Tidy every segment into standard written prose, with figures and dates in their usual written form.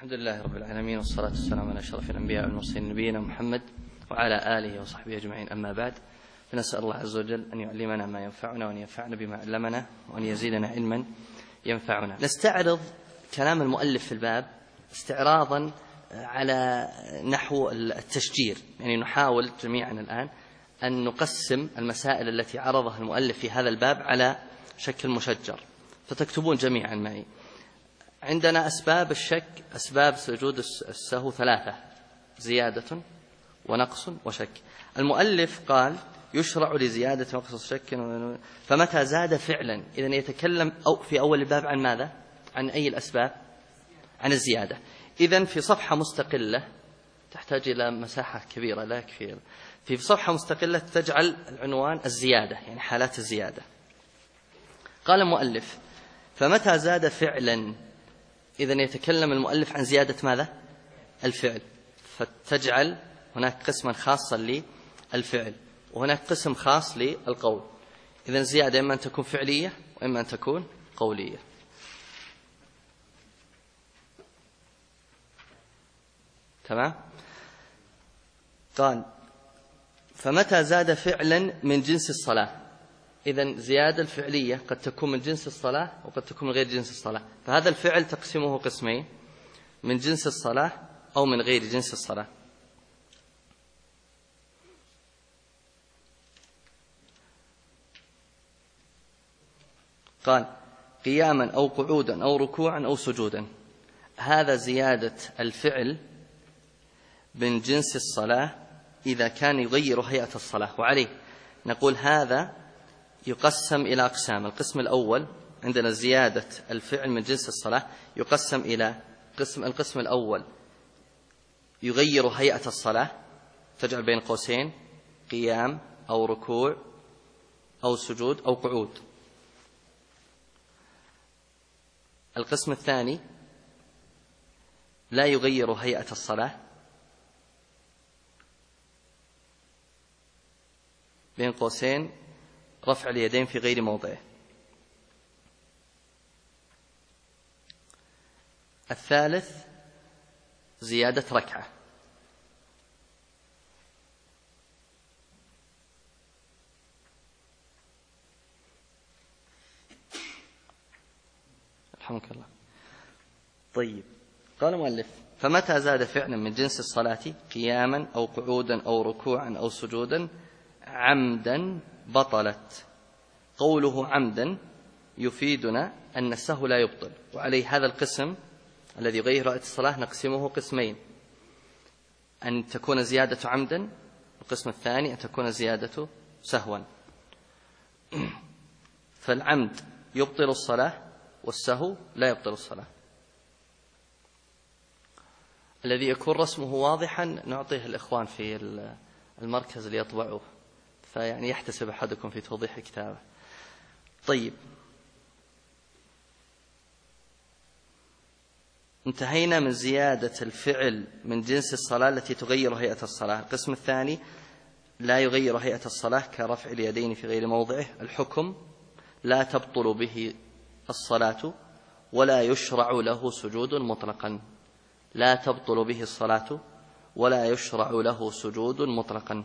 الحمد لله رب العالمين، والصلاة والسلام على أشرف الأنبياء والمرسلين نبينا محمد وعلى آله وصحبه أجمعين، أما بعد، فنسأل الله عز وجل أن يعلمنا ما ينفعنا وأن ينفعنا بما علمنا وأن يزيدنا علما ينفعنا. نستعرض كلام المؤلف في الباب استعراضا على نحو التشجير، يعني نحاول جميعا الآن أن نقسم المسائل التي عرضها المؤلف في هذا الباب على شكل مشجر، فتكتبون جميعا معي. عندنا أسباب الشك، أسباب سجود السهو ثلاثة: زيادة ونقص وشك. المؤلف قال يشرع لزيادة ونقص وشك، فمتى زاد فعلا، إذن يتكلم في أول الباب عن ماذا؟ عن أي الأسباب؟ عن الزيادة. إذن في صفحة مستقلة تحتاج إلى مساحة كبيرة لا كثير، في صفحة مستقلة تجعل العنوان الزيادة، يعني حالات الزيادة. قال المؤلف فمتى زاد فعلا، إذن يتكلم المؤلف عن زيادة ماذا؟ الفعل، فتجعل هناك قسما خاصا للفعل وهناك قسم خاص للقول. إذن زيادة إما أن تكون فعلية وإما أن تكون قولية. تمام؟ قال فمتى زاد فعلا من جنس الصلاة، إذن زيادة الفعلية قد تكون من جنس الصلاة وقد تكون من غير جنس الصلاة، فهذا الفعل تقسمه قسمين: من جنس الصلاة أو من غير جنس الصلاة. قال قياما أو قعودا أو ركوعا أو سجودا، هذا زيادة الفعل من جنس الصلاة إذا كان يغير هيئة الصلاة. وعليه نقول هذا يقسم إلى أقسام. القسم الأول عندنا زيادة الفعل من جنس الصلاة يقسم إلى القسم الأول يغير هيئة الصلاة، تجعل بين قوسين قيام أو ركوع أو سجود أو قعود. القسم الثاني لا يغير هيئة الصلاة، بين قوسين رفع اليدين في غير موضعه. الثالث زيادة ركعة. رحمك الله. طيب، قال المؤلف فمتى زاد فعلا من جنس الصلاة قياما أو قعودا أو ركوعا أو سجودا عمدا بطلت. قوله عمدا يفيدنا أن السهو لا يبطل، وعليه هذا القسم الذي يغير هيئة الصلاة نقسمه قسمين: أن تكون زيادة عمدا، والقسم الثاني أن تكون زيادة سهوا. فالعمد يبطل الصلاة والسهو لا يبطل الصلاة. الذي يكون رسمه واضحا نعطيه الإخوان في المركز ليطبعوه، فيعني يحتسب أحدكم في توضيح كتابه. طيب، انتهينا من زيادة الفعل من جنس الصلاة التي تغير هيئة الصلاة. القسم الثاني لا يغير هيئة الصلاة كرفع اليدين في غير موضعه. الحكم لا تبطل به الصلاة ولا يشرع له سجود مطلقا. لا تبطل به الصلاة ولا يشرع له سجود مطلقا.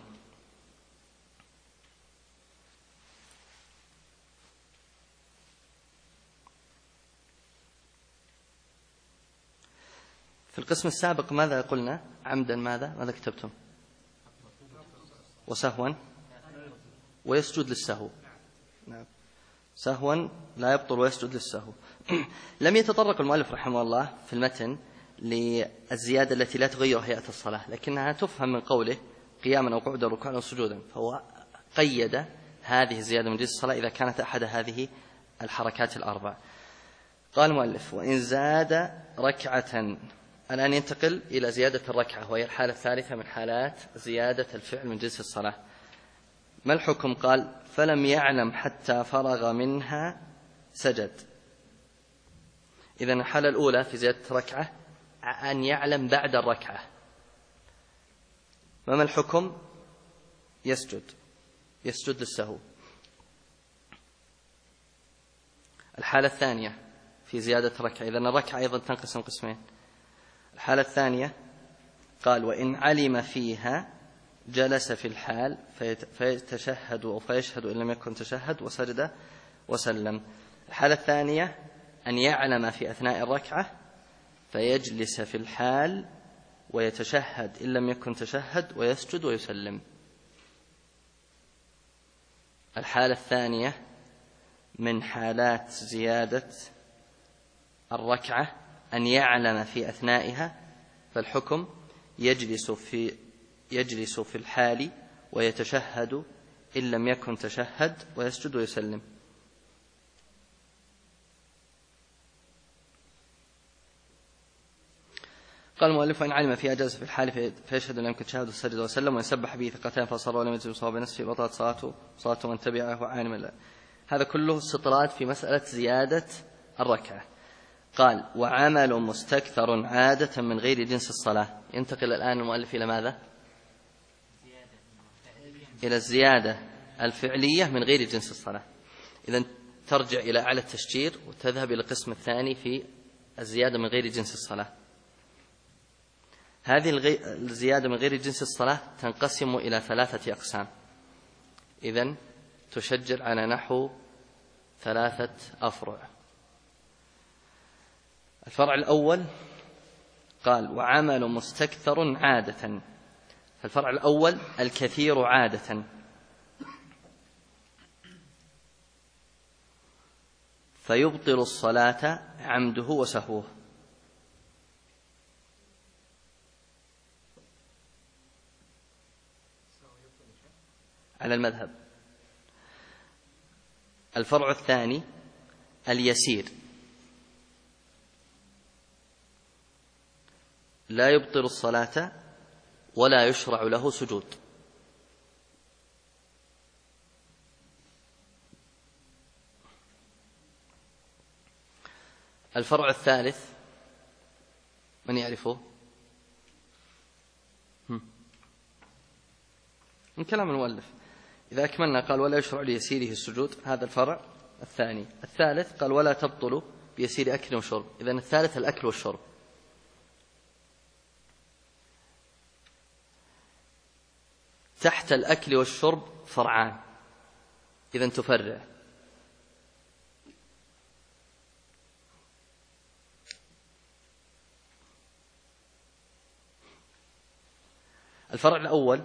في القسم السابق ماذا قلنا؟ عمدا ماذا كتبتم؟ وسهوا ويسجد للسهو. نعم، سهوا لا يبطل ويسجد للسهو. لم يتطرق المؤلف رحمه الله في المتن للزيادة التي لا تغير هيئة الصلاة، لكنها تفهم من قوله قياما أو قعودا أو ركوعا أو سجودا، فهو قيد هذه الزيادة من جنس الصلاة إذا كانت أحد هذه الحركات الأربع. قال المؤلف وإن زاد ركعة. الآن ينتقل إلى زيادة الركعة، وهي الحالة الثالثة من حالات زيادة الفعل من جنس الصلاة. ما الحكم؟ قال فلم يعلم حتى فرغ منها سجد. إذن الحالة الأولى في زيادة الركعة أن يعلم بعد الركعة. ما الحكم؟ يسجد للسهو. الحالة الثانية في زيادة الركعة، إذن الركعة أيضا تنقسم قسمين: الحالة الثانية قال وإن علم فيها جلس في الحال فيتشهد أو فيشهد إن لم يكن تشهد وسجد وسلم. الحالة الثانية أن يعلم في أثناء الركعة فيجلس في الحال ويتشهد إن لم يكن تشهد ويسجد ويسلم. الحالة الثانية من حالات زيادة الركعة أن يعلم في أثنائها، فالحكم يجلس في الحال ويتشهد إن لم يكن تشهد ويسجد ويسلم. قال المؤلف وإن علم فيها جلس في الحال فيشهد أن لم يكن تشهد وسجد وسلم ويسبح به ثقتان فصار ولم يجلس صواب نفسه بطلت صلاته من تبعه عالم الله. هذا كله استطراد في مسألة زيادة الركعة. قال وعمل مستكثر عادة من غير جنس الصلاة. ينتقل الآن المؤلف إلى ماذا؟ إلى الزيادة الفعلية من غير جنس الصلاة. إذن ترجع إلى أعلى التشجير وتذهب إلى القسم الثاني في الزيادة من غير جنس الصلاة. هذه الزيادة من غير جنس الصلاة تنقسم إلى 3 أقسام. إذن تشجر على نحو 3 أفرع. الفرع الأول قال وعمل مستكثر عادة. الفرع الأول الكثير عادة، فيبطل الصلاة عمده وسهوه. على المذهب. الفرع الثاني اليسير، لا يبطل الصلاة ولا يشرع له سجود. الفرع الثالث من يعرفه؟ من كلام المؤلف. إذا أكملنا قال ولا يشرع ليسيره السجود، هذا الفرع الثاني. الثالث قال ولا تبطل بيسير أكل وشرب. إذن الثالث الأكل والشرب. تحت الأكل والشرب فرعان، إذن تفرع. الفرع الأول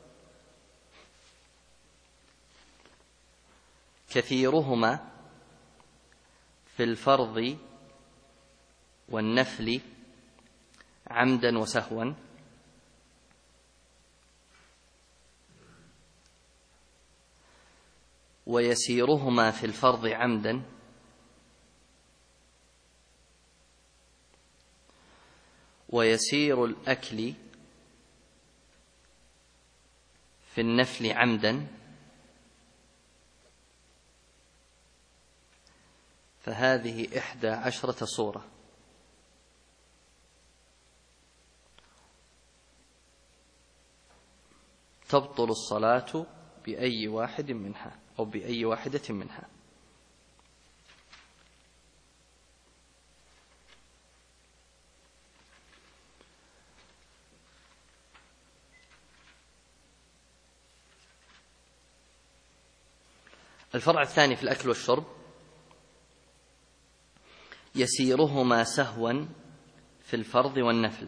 كثيرهما في الفرض والنفل عمدا وسهوا، ويسيرهما في الفرض عمدا، ويسير الأكل في النفل عمدا، فهذه 11 صورة. تبطل الصلاة بأي واحد منها أو بأي واحدة منها. الفرع الثاني في الأكل والشرب يسيرهما سهوا في الفرض والنفل،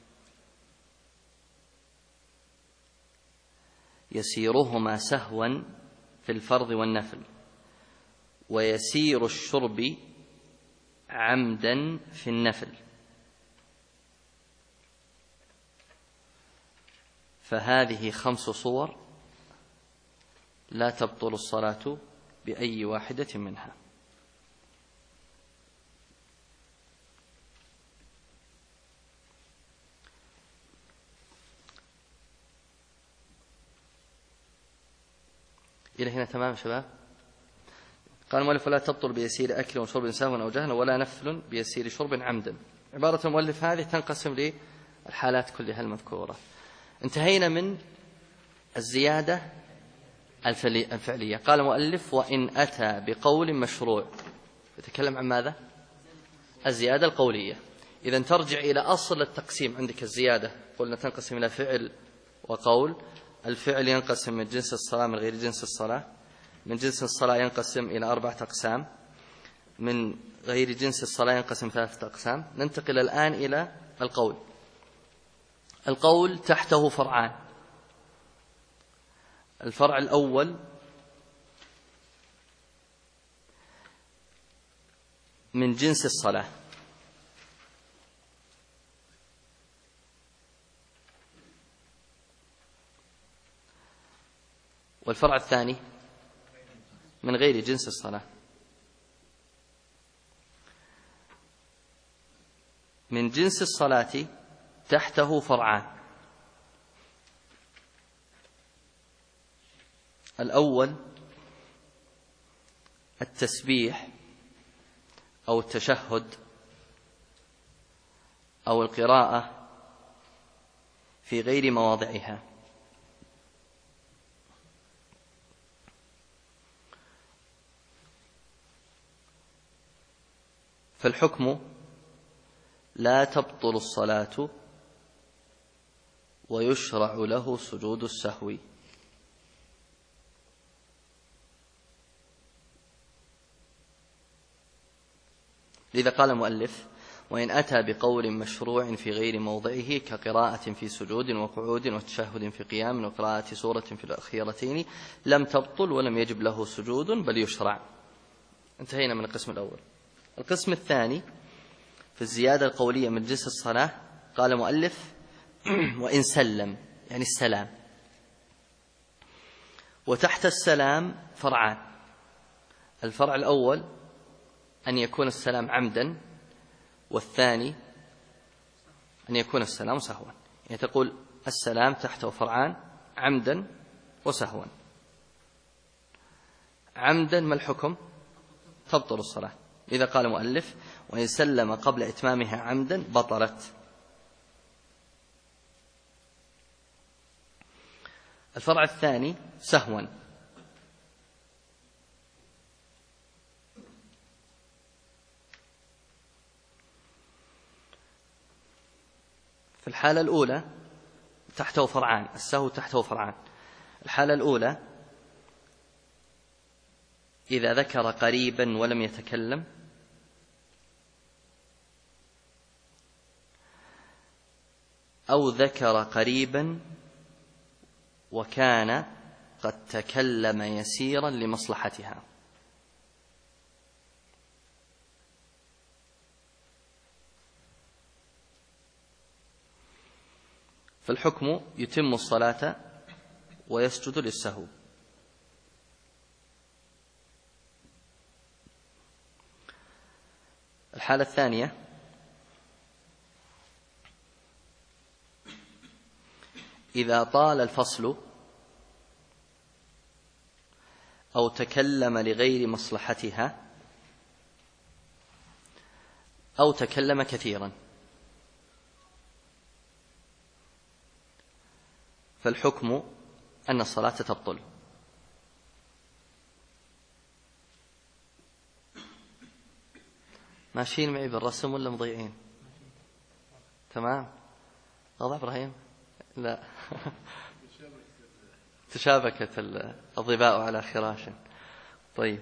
يسيرهما سهوا في الفرض والنفل، ويسير الشرب عمدا في النفل، فهذه 5 صور لا تبطل الصلاة بأي واحدة منها. إلى هنا تمام شباب؟ قال المؤلف ولا تبطل بيسير أكل وشرب سهوا أو جهلا ولا نفل بيسير شرب عمدا. عبارة المؤلف هذه تنقسم للحالات كلها المذكورة. انتهينا من الزيادة الفعلية. قال المؤلف وإن أتى بقول مشروع، يتكلم عن ماذا؟ الزيادة القولية. إذا ترجع إلى أصل التقسيم. عندك الزيادة قلنا تنقسم إلى فعل وقول. الفعل ينقسم من جنس الصلاة من غير جنس الصلاة. من جنس الصلاة ينقسم إلى 4 أقسام. من غير جنس الصلاة ينقسم 3 أقسام. ننتقل الآن إلى القول. القول تحته فرعان. الفرع الأول من جنس الصلاة، والفرع الثاني من غير جنس الصلاة. من جنس الصلاة تحته فرعان. الأول التسبيح أو التشهد أو القراءة في غير مواضعها. فالحكم لا تبطل الصلاة ويشرع له سجود السهو. لذا قال المؤلف: وإن أتى بقول مشروع في غير موضعه كقراءة في سجود وقعود وتشهد في قيام وقراءة سورة في الأخيرتين لم تبطل ولم يجب له سجود بل يشرع. انتهينا من القسم الأول. القسم الثاني في الزيادة القولية من جنس الصلاة. قال المؤلف: وإن سلم، يعني السلام. وتحت السلام فرعان. الفرع الأول أن يكون السلام عمدا، والثاني أن يكون السلام سهوا. يعني تقول السلام تحته فرعان: عمدا وسهوا. عمدا ما الحكم؟ تبطل الصلاة. إذا قال المؤلف: وإن سلم قبل إتمامها عمدا بطلت. الفرع الثاني سهوا. في الحالة الأولى تحته فرعان، السهو تحته فرعان. الحالة الأولى إذا ذكر قريبا ولم يتكلم، أو ذكر قريبا وكان قد تكلم يسيرا لمصلحتها. فالحكم يتم الصلاة ويسجد للسهو. الحالة الثانية إذا طال الفصل أو تكلم لغير مصلحتها أو تكلم كثيرا، فالحكم أن الصلاة تبطل. ماشيين معي بالرسم ولا مضيعين؟ تمام. واضح إبراهيم؟ لا. تشابكت الظباء على خراش. طيب،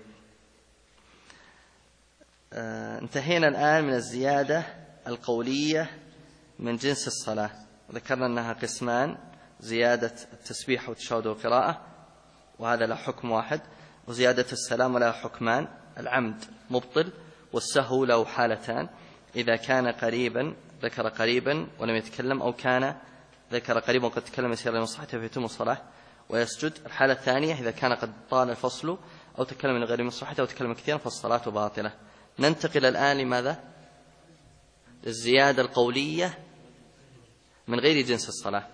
انتهينا الآن من الزيادة القولية من جنس الصلاة. ذكرنا أنها قسمان: زيادة التسبيح والتشهد والقراءة، وهذا له حكم واحد، وزيادة السلام له حكمان: العمد مبطل، والسهو له حالتان: إذا كان قريبا ذكر قريبا ولم يتكلم، أو كان ذكر قريبا وقد تكلم يسيرا لمصلحته فيتم الصلاة ويسجد. الحالة الثانية إذا كان قد طال الفصل أو تكلم من غير مصلحته أو تكلم كثيرا فالصلاة باطلة. ننتقل الآن لماذا؟ للزيادة القولية من غير جنس الصلاة.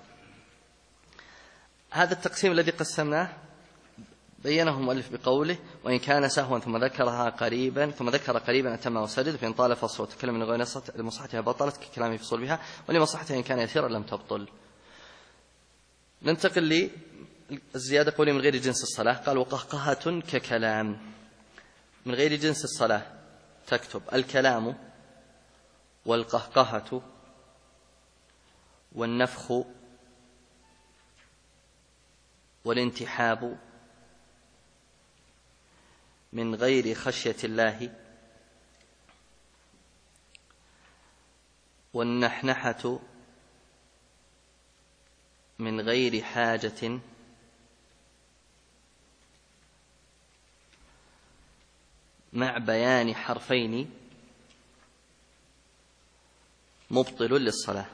هذا التقسيم الذي قسمناه بينه المؤلف بقوله: وإن كان سهوا ثم ذكر قريبا أتم وسجد، فإن طال فصل وتكلم من غير لمصلحتها بطلت ككلامه في صلبها، ولمصلحتها إن كان يسيرا لم تبطل. ننتقل للزيادة قولي من غير جنس الصلاة. قال: وقهقهة ككلام. من غير جنس الصلاة تكتب الكلام والقهقهة والنفخ والانتحاب من غير خشية الله، والنحنحة من غير حاجة، مع بيان حرفين مبطل للصلاة.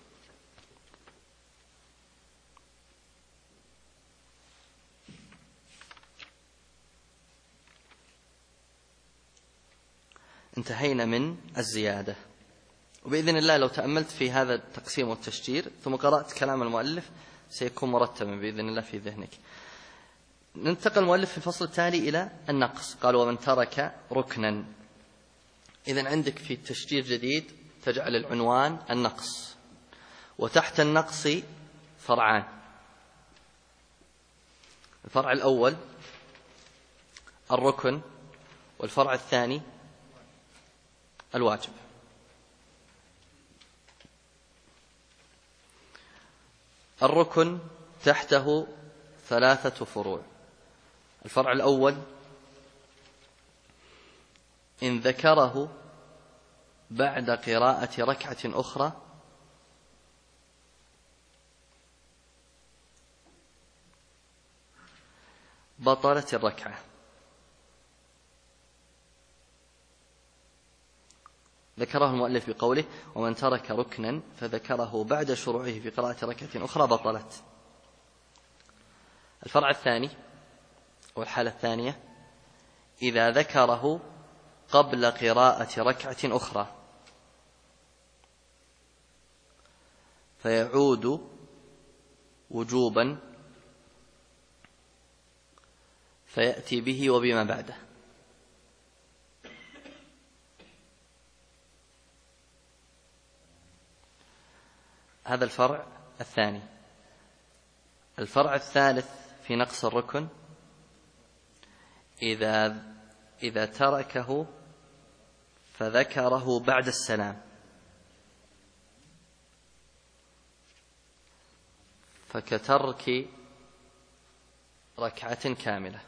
انتهينا من الزيادة، وبإذن الله لو تأملت في هذا التقسيم والتشجير ثم قرأت كلام المؤلف سيكون مرتبا بإذن الله في ذهنك. ننتقل المؤلف في الفصل التالي إلى النقص. قال: ومن ترك ركنا. إذن عندك في التشجير جديد تجعل العنوان النقص، وتحت النقص فرعان. الفرع الأول الركن، والفرع الثاني الواجب. الركن تحته 3 فروع. الفرع الأول: إن ذكره بعد قراءة ركعة أخرى بطلت الركعة. ذكره المؤلف بقوله: ومن ترك ركنا فذكره بعد شروعه في قراءة ركعة أخرى بطلت. الفرع الثاني والحالة الثانية: إذا ذكره قبل قراءة ركعة أخرى فيعود وجوبا فيأتي به وبما بعده. هذا الفرع الثاني. الفرع الثالث في نقص الركن: إذا تركه فذكره بعد السلام فكترك ركعة كاملة.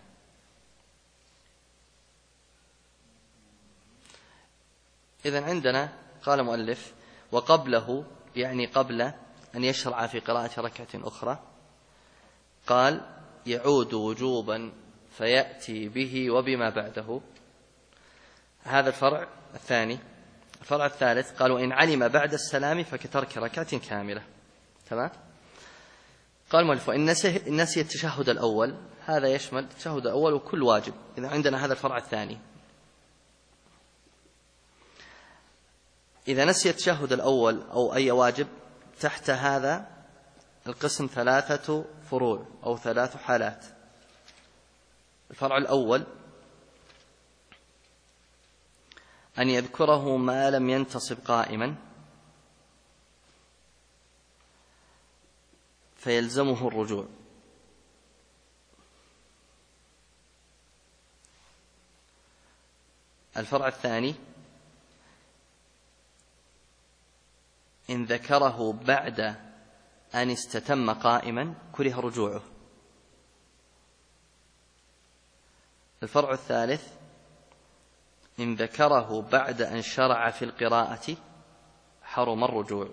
إذن عندنا قال المؤلف: وقبله، يعني قبل أن يشرع في قراءة ركعة أخرى، قال: يعود وجوبا فيأتي به وبما بعده. هذا الفرع الثاني. الفرع الثالث قال: وإن علم بعد السلام فكترك ركعة كاملة. تمام؟ قال المؤلف: وإن نسي التشهد الأول. هذا يشمل التشهد الأول وكل واجب. إذا عندنا هذا الفرع الثاني. إذا نسي التشهد الأول أو أي واجب، تحت هذا القسم 3 فروع أو 3 حالات. الفرع الأول: أن يذكره ما لم ينتصب قائما فيلزمه الرجوع. الفرع الثاني: إن ذكره بعد أن استتم قائما كره رجوعه. الفرع الثالث: إن ذكره بعد أن شرع في القراءة حرم الرجوع.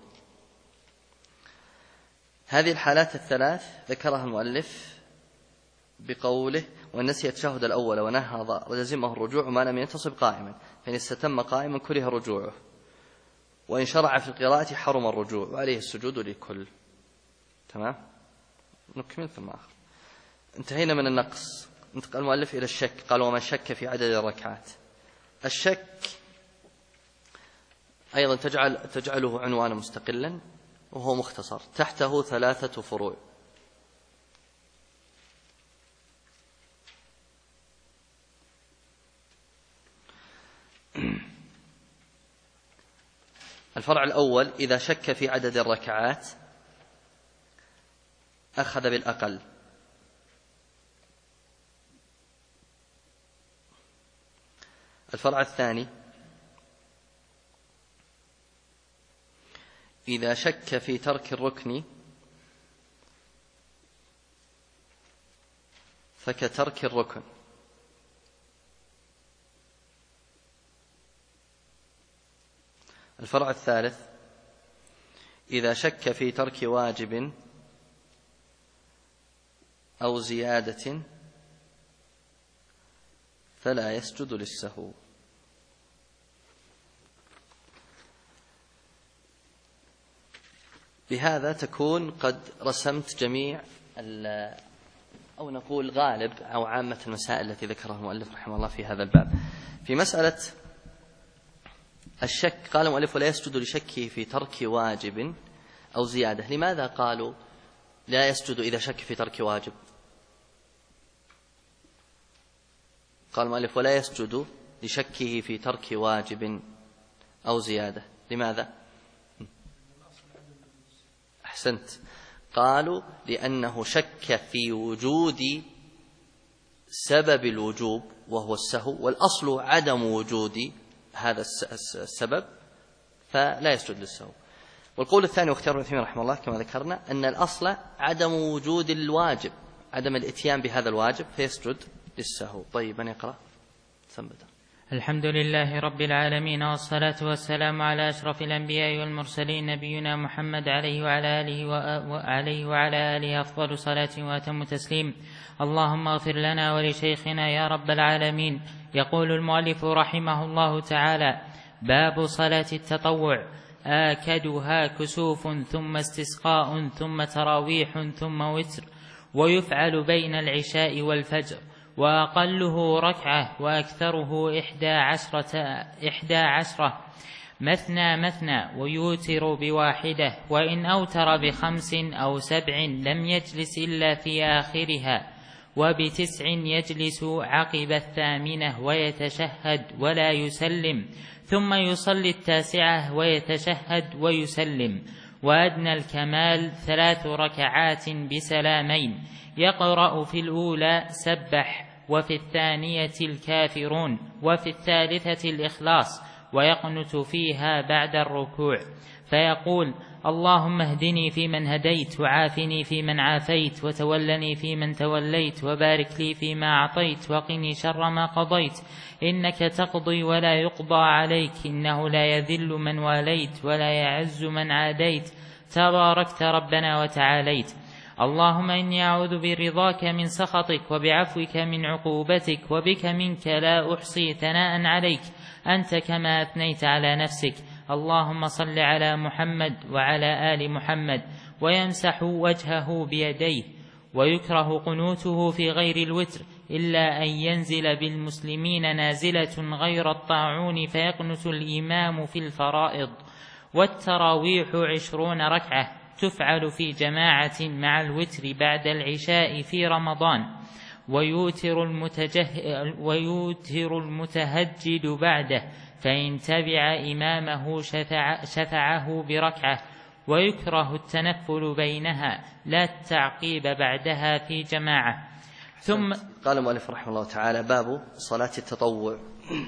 هذه الحالات الثلاث ذكرها المؤلف بقوله: وإن نسي التشهد الأول ونهض لزمه الرجوع ما لم ينتصب قائما، فإن استتم قائما كره رجوعه، وإن شرع في القراءة حرم الرجوع وعليه السجود لكل. تمام؟ نكمل ثم آخر. انتهينا من النقص. انتقل المؤلف إلى الشك. قال: ومن شك في عدد الركعات. الشك أيضا تجعله عنوانا مستقلا، وهو مختصر، تحته 3 فروع. الفرع الأول: إذا شك في عدد الركعات أخذ بالأقل. الفرع الثاني: إذا شك في ترك الركن فكترك الركن. الفرع الثالث: إذا شك في ترك واجب أو زيادة فلا يسجد للسهو. بهذا تكون قد رسمت جميع أو نقول غالب أو عامة المسائل التي ذكرها المؤلف رحمه الله في هذا الباب. في مسألة الشك قال المؤلف: ولا يسجد لشكه في ترك واجب أو زيادة. لماذا قالوا لا يسجد إذا شك في ترك واجب؟ قال المؤلف: ولا يسجد لشكه في ترك واجب أو زيادة. لماذا؟ أحسنت. قالوا لأنه شك في وجود سبب الوجوب وهو السهو، والأصل عدم وجود هذا السبب فلا يسجد للسهو. والقول الثاني واختيار ابن تيمية رحمه الله كما ذكرنا أن الأصل عدم وجود الواجب، عدم الإتيان بهذا الواجب فيسجد للسهو. طيب، من يقرأ؟ ثبت. الحمد لله رب العالمين، والصلاة والسلام على أشرف الأنبياء والمرسلين نبينا محمد عليه وعلى آله أفضل صلاة وأتم تسليم. اللهم اغفر لنا ولشيخنا يا رب العالمين. يقول المؤلف رحمه الله تعالى: باب صلاة التطوع: آكدها كسوف ثم استسقاء ثم تراويح ثم وتر، ويفعل بين العشاء والفجر، وأقله ركعة وأكثره 11 مثنى مثنى، ويوتر بواحدة، وإن أوتر ب5 أو 7 لم يجلس إلا في آخرها، وب9 يجلس عقب 8 ويتشهد ولا يسلم، ثم يصلي 9 ويتشهد ويسلم. وأدنى الكمال 3 ركعات بسلامين، يقرأ في الأولى سبح، وفي الثانية الكافرون، وفي الثالثة الإخلاص، ويقنت فيها بعد الركوع فيقول: اللهم اهدني فيمن هديت، وعافني فيمن عافيت، وتولني فيمن توليت، وبارك لي فيما أعطيت، وقني شر ما قضيت، إنك تقضي ولا يقضى عليك، إنه لا يذل من واليت ولا يعز من عاديت، تباركت ربنا وتعاليت. اللهم إني أعوذ برضاك من سخطك، وبعفوك من عقوبتك، وبك منك لا أحصي ثناء عليك، أنت كما أثنيت على نفسك. اللهم صل على محمد وعلى آل محمد. ويمسح وجهه بيديه. ويكره قنوته في غير الوتر إلا أن ينزل بالمسلمين نازلة غير الطاعون فيقنت الإمام في الفرائض. والتراويح 20 ركعة تفعل في جماعة مع الوتر بعد العشاء في رمضان. ويوتر المتهجد بعده، فإن تبع إمامه شفعه بركعة. ويكره التنفل بينها لا التعقيب بعدها في جماعة. ثم قال المؤلف رحمه الله تعالى: باب صلاة التطوع.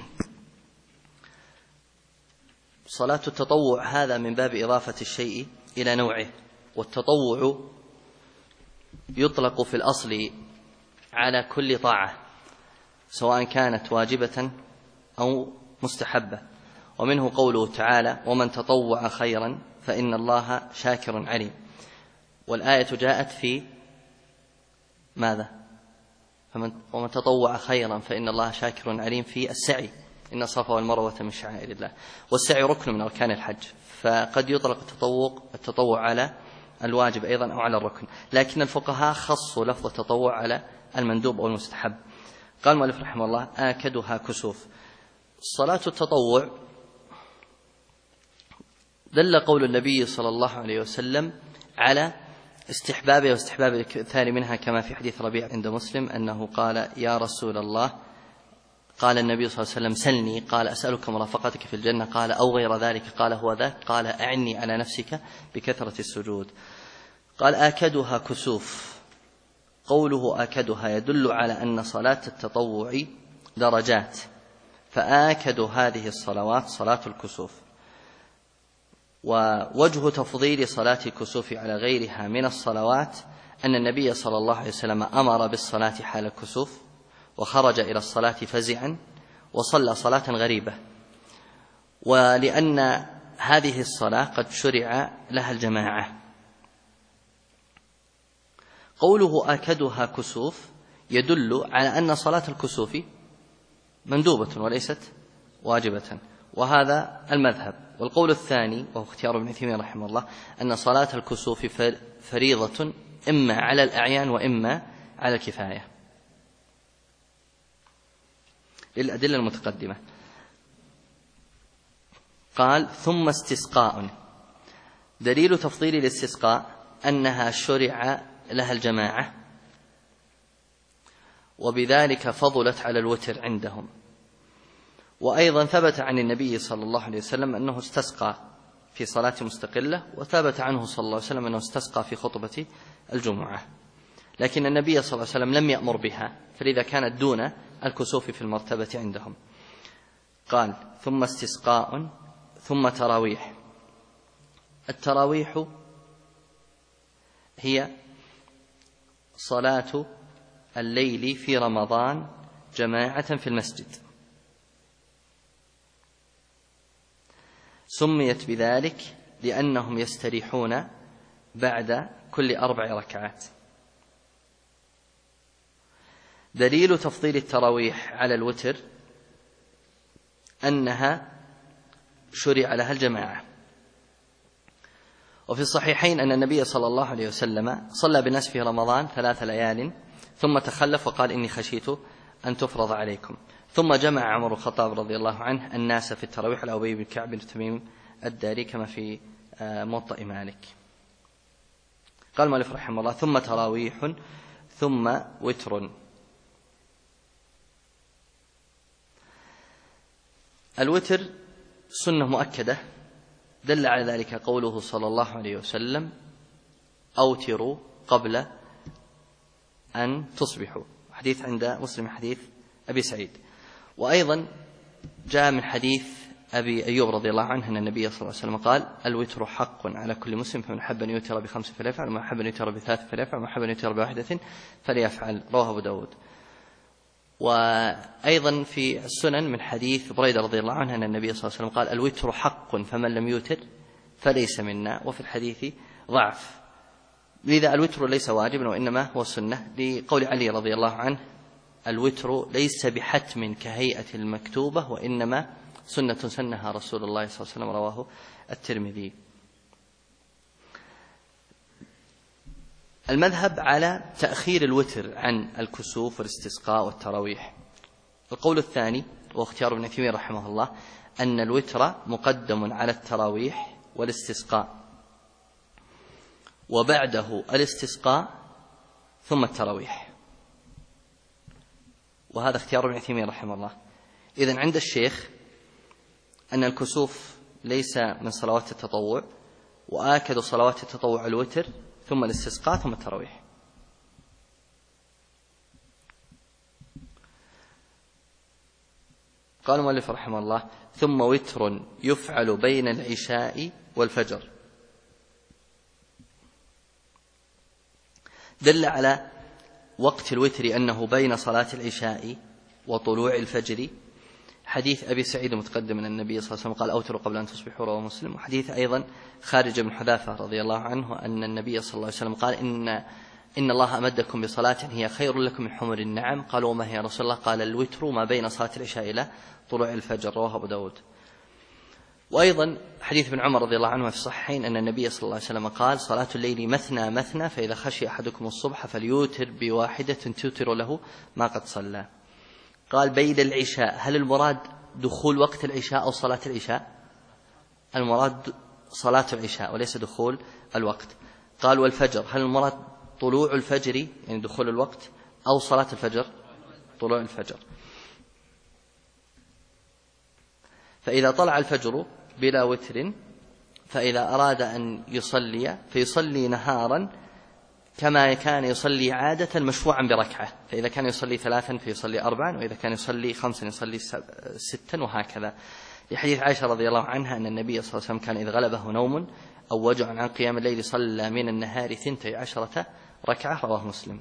صلاة التطوع هذا من باب إضافة الشيء إلى نوعه. والتطوع يطلق في الأصل على كل طاعة سواء كانت واجبة أو مستحبة. ومنه قوله تعالى: ومن تطوع خيرا فإن الله شاكر عليم. والآية جاءت في ماذا؟ ومن تطوع خيرا فإن الله شاكر عليم في السعي، إن الصفا والمروة من شعائر الله. والسعي ركن من أركان الحج، فقد يطلق التطوع على الواجب أيضا أو على الركن، لكن الفقهاء خصوا لفظ التطوع على المندوب أو المستحب. قال المؤلف رحمه الله: آكدها كسوف. صلاة التطوع دل قول النبي صلى الله عليه وسلم على استحبابه واستحباب الثاني منها، كما في حديث ربيع عند مسلم أنه قال: يا رسول الله، قال النبي صلى الله عليه وسلم: سلني. قال: أسألك مرافقتك في الجنة. قال: أو غير ذلك. قال: هو ذاك. قال: أعني على نفسك بكثرة السجود. قال: آكدها كسوف. قوله آكدها يدل على أن صلاة التطوع درجات، فآكد هذه الصلوات صلاة الكسوف. ووجه تفضيل صلاة الكسوف على غيرها من الصلوات أن النبي صلى الله عليه وسلم أمر بالصلاة حال الكسوف، وخرج إلى الصلاة فزعا وصلى صلاة غريبة، ولأن هذه الصلاة قد شرع لها الجماعة. قوله آكدها كسوف يدل على أن صلاة الكسوف مندوبة وليست واجبة، وهذا المذهب. والقول الثاني وهو اختيار ابن تيمية رحمه الله أن صلاة الكسوف فريضة إما على الأعيان وإما على الكفاية للأدلة المتقدمة. قال ثم استسقاء. دليل تفضيل الاستسقاء أنها شرع لها الجماعة، وبذلك فضلت على الوتر عندهم. وأيضا ثبت عن النبي صلى الله عليه وسلم أنه استسقى في صلاة مستقلة، وثبت عنه صلى الله عليه وسلم أنه استسقى في خطبة الجمعة، لكن النبي صلى الله عليه وسلم لم يأمر بها، فلذا كانت دون الكسوف في المرتبة عندهم. قال ثم استسقاء ثم تراويح. التراويح هي صلاة الليل في رمضان جماعة في المسجد، سميت بذلك لأنهم يستريحون بعد كل 4 ركعات. دليل تفضيل التراويح على الوتر أنها شرع لها الجماعة. وفي الصحيحين أن النبي صلى الله عليه وسلم صلى بالناس في رمضان 3 ليال ثم تخلف وقال إني خشيت أن تفرض عليكم، ثم جمع عمر الخطاب رضي الله عنه الناس في التراويح على أبي بن كعب بن تميم الداري كما في موطأ مالك. قال المؤلف رحمه الله ثم تراويح ثم وتر. الوتر سنة مؤكدة دل على ذلك قوله صلى الله عليه وسلم أوتروا قبل أن تصبحوا، حديث عند مسلم حديث أبي سعيد. وأيضا جاء من حديث أبي أيوب رضي الله عنه أن النبي صلى الله عليه وسلم قال الوتر حق على كل مسلم، فمن حب أن يوتر ب5 فليفعل، ومن حب أن يوتر ب3 فليفعل، ومن حب أن يوتر ب1 فليفعل. رواه أبو داود. وأيضا في السنن من حديث بريدة رضي الله عنه أن النبي صلى الله عليه وسلم قال الوتر حق فمن لم يوتر فليس منا، وفي الحديث ضعف. لذا الوتر ليس واجبا وإنما هو سنة، لقول علي رضي الله عنه الوتر ليس بحتم كهيئة المكتوبة وإنما سنة سنها رسول الله صلى الله عليه وسلم. رواه الترمذي. المذهب على تأخير الوتر عن الكسوف والاستسقاء والتراويح. القول الثاني واختيار ابن تيمية رحمه الله أن الوتر مقدم على التراويح والاستسقاء، وبعده الاستسقاء ثم التراويح، وهذا اختيار ابن تيمية رحمه الله. إذن عند الشيخ أن الكسوف ليس من صلوات التطوع، وآكد صلوات التطوع الوتر ثم الاستسقاء ثم التراويح. قال المؤلف رحمه الله ثم وتر يفعل بين العشاء والفجر. دل على وقت الوتر أنه بين صلاة العشاء وطلوع الفجر حديث أبي سعيد متقدم من النبي صلى الله عليه وسلم قال أوتروا قبل أن تصبحوا، رواه مسلم. وحديث أيضا خارج بن حذافة رضي الله عنه أن النبي صلى الله عليه وسلم قال إن الله أمدكم بصلاة هي خير لكم من حمر النعم. قالوا وما هي يا رسول الله؟ قال الوتر ما بين صلاة العشاء إلى طلوع الفجر، رواه أبو داود. وأيضا حديث ابن عمر رضي الله عنه في الصحيحين أن النبي صلى الله عليه وسلم قال صلاة الليل مثنى مثنى، فإذا خشي أحدكم الصبح فليوتر بواحدة توتر له ما قد صلى. قال بين العشاء، هل المراد دخول وقت العشاء أو صلاة العشاء؟ المراد صلاة العشاء وليس دخول الوقت. قال والفجر، هل المراد طلوع الفجر يعني دخول الوقت أو صلاة الفجر؟ طلوع الفجر. فإذا طلع الفجر بلا وتر فإذا أراد أن يصلي فيصلي نهارا كما كان يصلي عادة مشفوعا بركعة، فإذا كان يصلي 3 فيصلي 4، وإذا كان يصلي 5 يصلي 6، وهكذا. لحديث عائشة رضي الله عنها أن النبي صلى الله عليه وسلم كان إذ غلبه نوم أو وجع عن قيام الليل صلى من النهار 12 ركعة، رواه مسلم.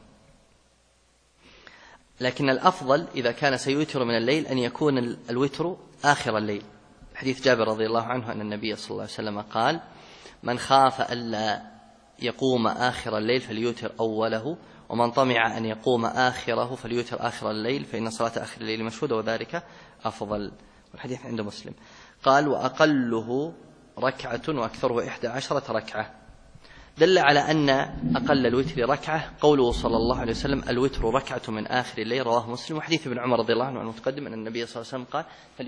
لكن الأفضل إذا كان سيوتر من الليل أن يكون الوتر آخر الليل. حديث جابر رضي الله عنه أن النبي صلى الله عليه وسلم قال: من خاف ألا يقوم آخر الليل فليوتر أوله، ومن طمع أن يقوم آخره فليوتر آخر الليل، فإن صلاة آخر الليل مشهودة وذلك أفضل. والحديث عند مسلم. قال: وأقله ركعة وأكثره 11 ركعة. دل على أن أقل الوتر ركعة قوله صلى الله عليه وسلم: الوتر ركعة من آخر الليل، رواه مسلم. وحديث ابن عمر رضي الله عنه المتقدم أن النبي صلى الله عليه وسلم قال: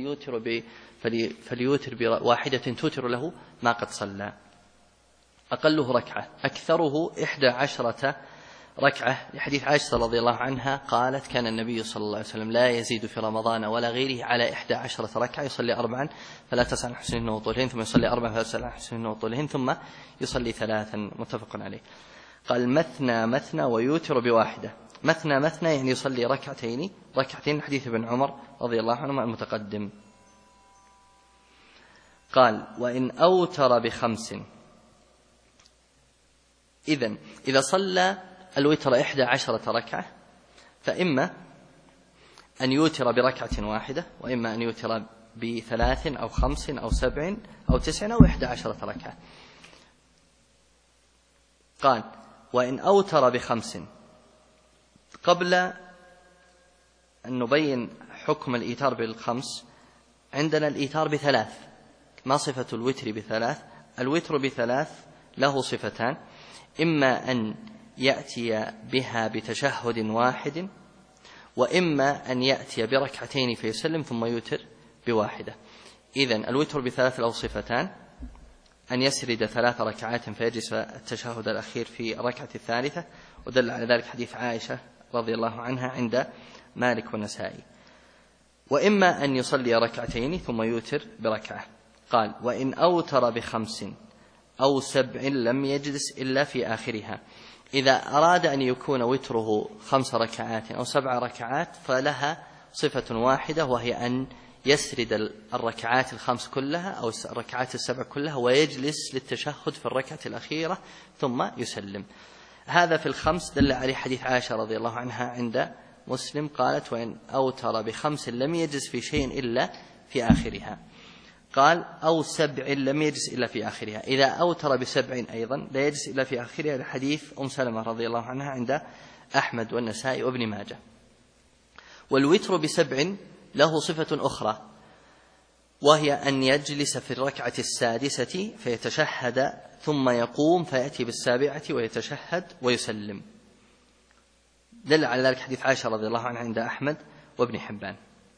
فليوتر بواحدة توتر له ما قد صلى. أقله ركعة، أكثره 11 ركعة، لحديث عائشة رضي الله عنها قالت: كان النبي صلى الله عليه وسلم لا يزيد في رمضان ولا غيره على 11 ركعة، يصلي 4 فلا تسع عن حسنهن وطولهن، ثم يصلي 4 فلا تسع عن حسنهن وطولهن، ثم يصلي 3، متفق عليه. قال: مثنى مثنى ويوتر بواحدة. مثنى مثنى يعني يصلي ركعتين، حديث ابن عمر رضي الله عنهما المتقدم. قال: وإن أوتر ب5. إذا صلى الوتر 11 ركعة فإما أن يوتر بركعة واحدة، وإما أن يوتر ب3 أو 5 أو 7 أو 9 أو 11 ركعة. قال: وإن أوتر ب5. قبل أن نبين حكم الإيتار بالخمس، عندنا الإيتار ب3. ما صفة الوتر ب3؟ الوتر ب3 له صفتان: إما أن يأتي بها بتشهد واحد، وإما أن يأتي بركعتين فيسلم ثم يوتر بواحدة. إذن الوتر ب3 له صفتان: أن يسرد 3 ركعات فيجلس التشهد الأخير في الركعة الثالثة، ودل على ذلك حديث عائشة رضي الله عنها عند مالك والنسائي. وإما أن يصلي ركعتين ثم يوتر بركعة. قال: وإن أوتر ب5 أو 7 لم يجلس إلا في آخرها. إذا أراد أن يكون وتره 5 ركعات أو 7 ركعات فلها صفة واحدة، وهي أن يسرد الركعات 5 كلها أو الركعات 7 كلها ويجلس للتشهد في الركعة الأخيرة ثم يسلم. هذا في 5 دل عليه حديث عائشة رضي الله عنها عند مسلم قالت: وإن أوتر ب5 لم يجلس في شيء إلا في آخرها. قال: أو 7 لم يجلس إلا في آخرها. إذا أوتر ب7 أيضا لا يجلس إلا في آخرها، لحديث سلمة رضي الله عنها عند أحمد والنسائي وابن ماجه. والوتر ب7 له صفة أخرى، وهي أن يجلس في الركعة 6 فيتشهد ثم يقوم فيأتي ب7 ويتشهد ويسلم. دل على ذلك حديث عائشة رضي الله عنها عند أحمد وابن حبان.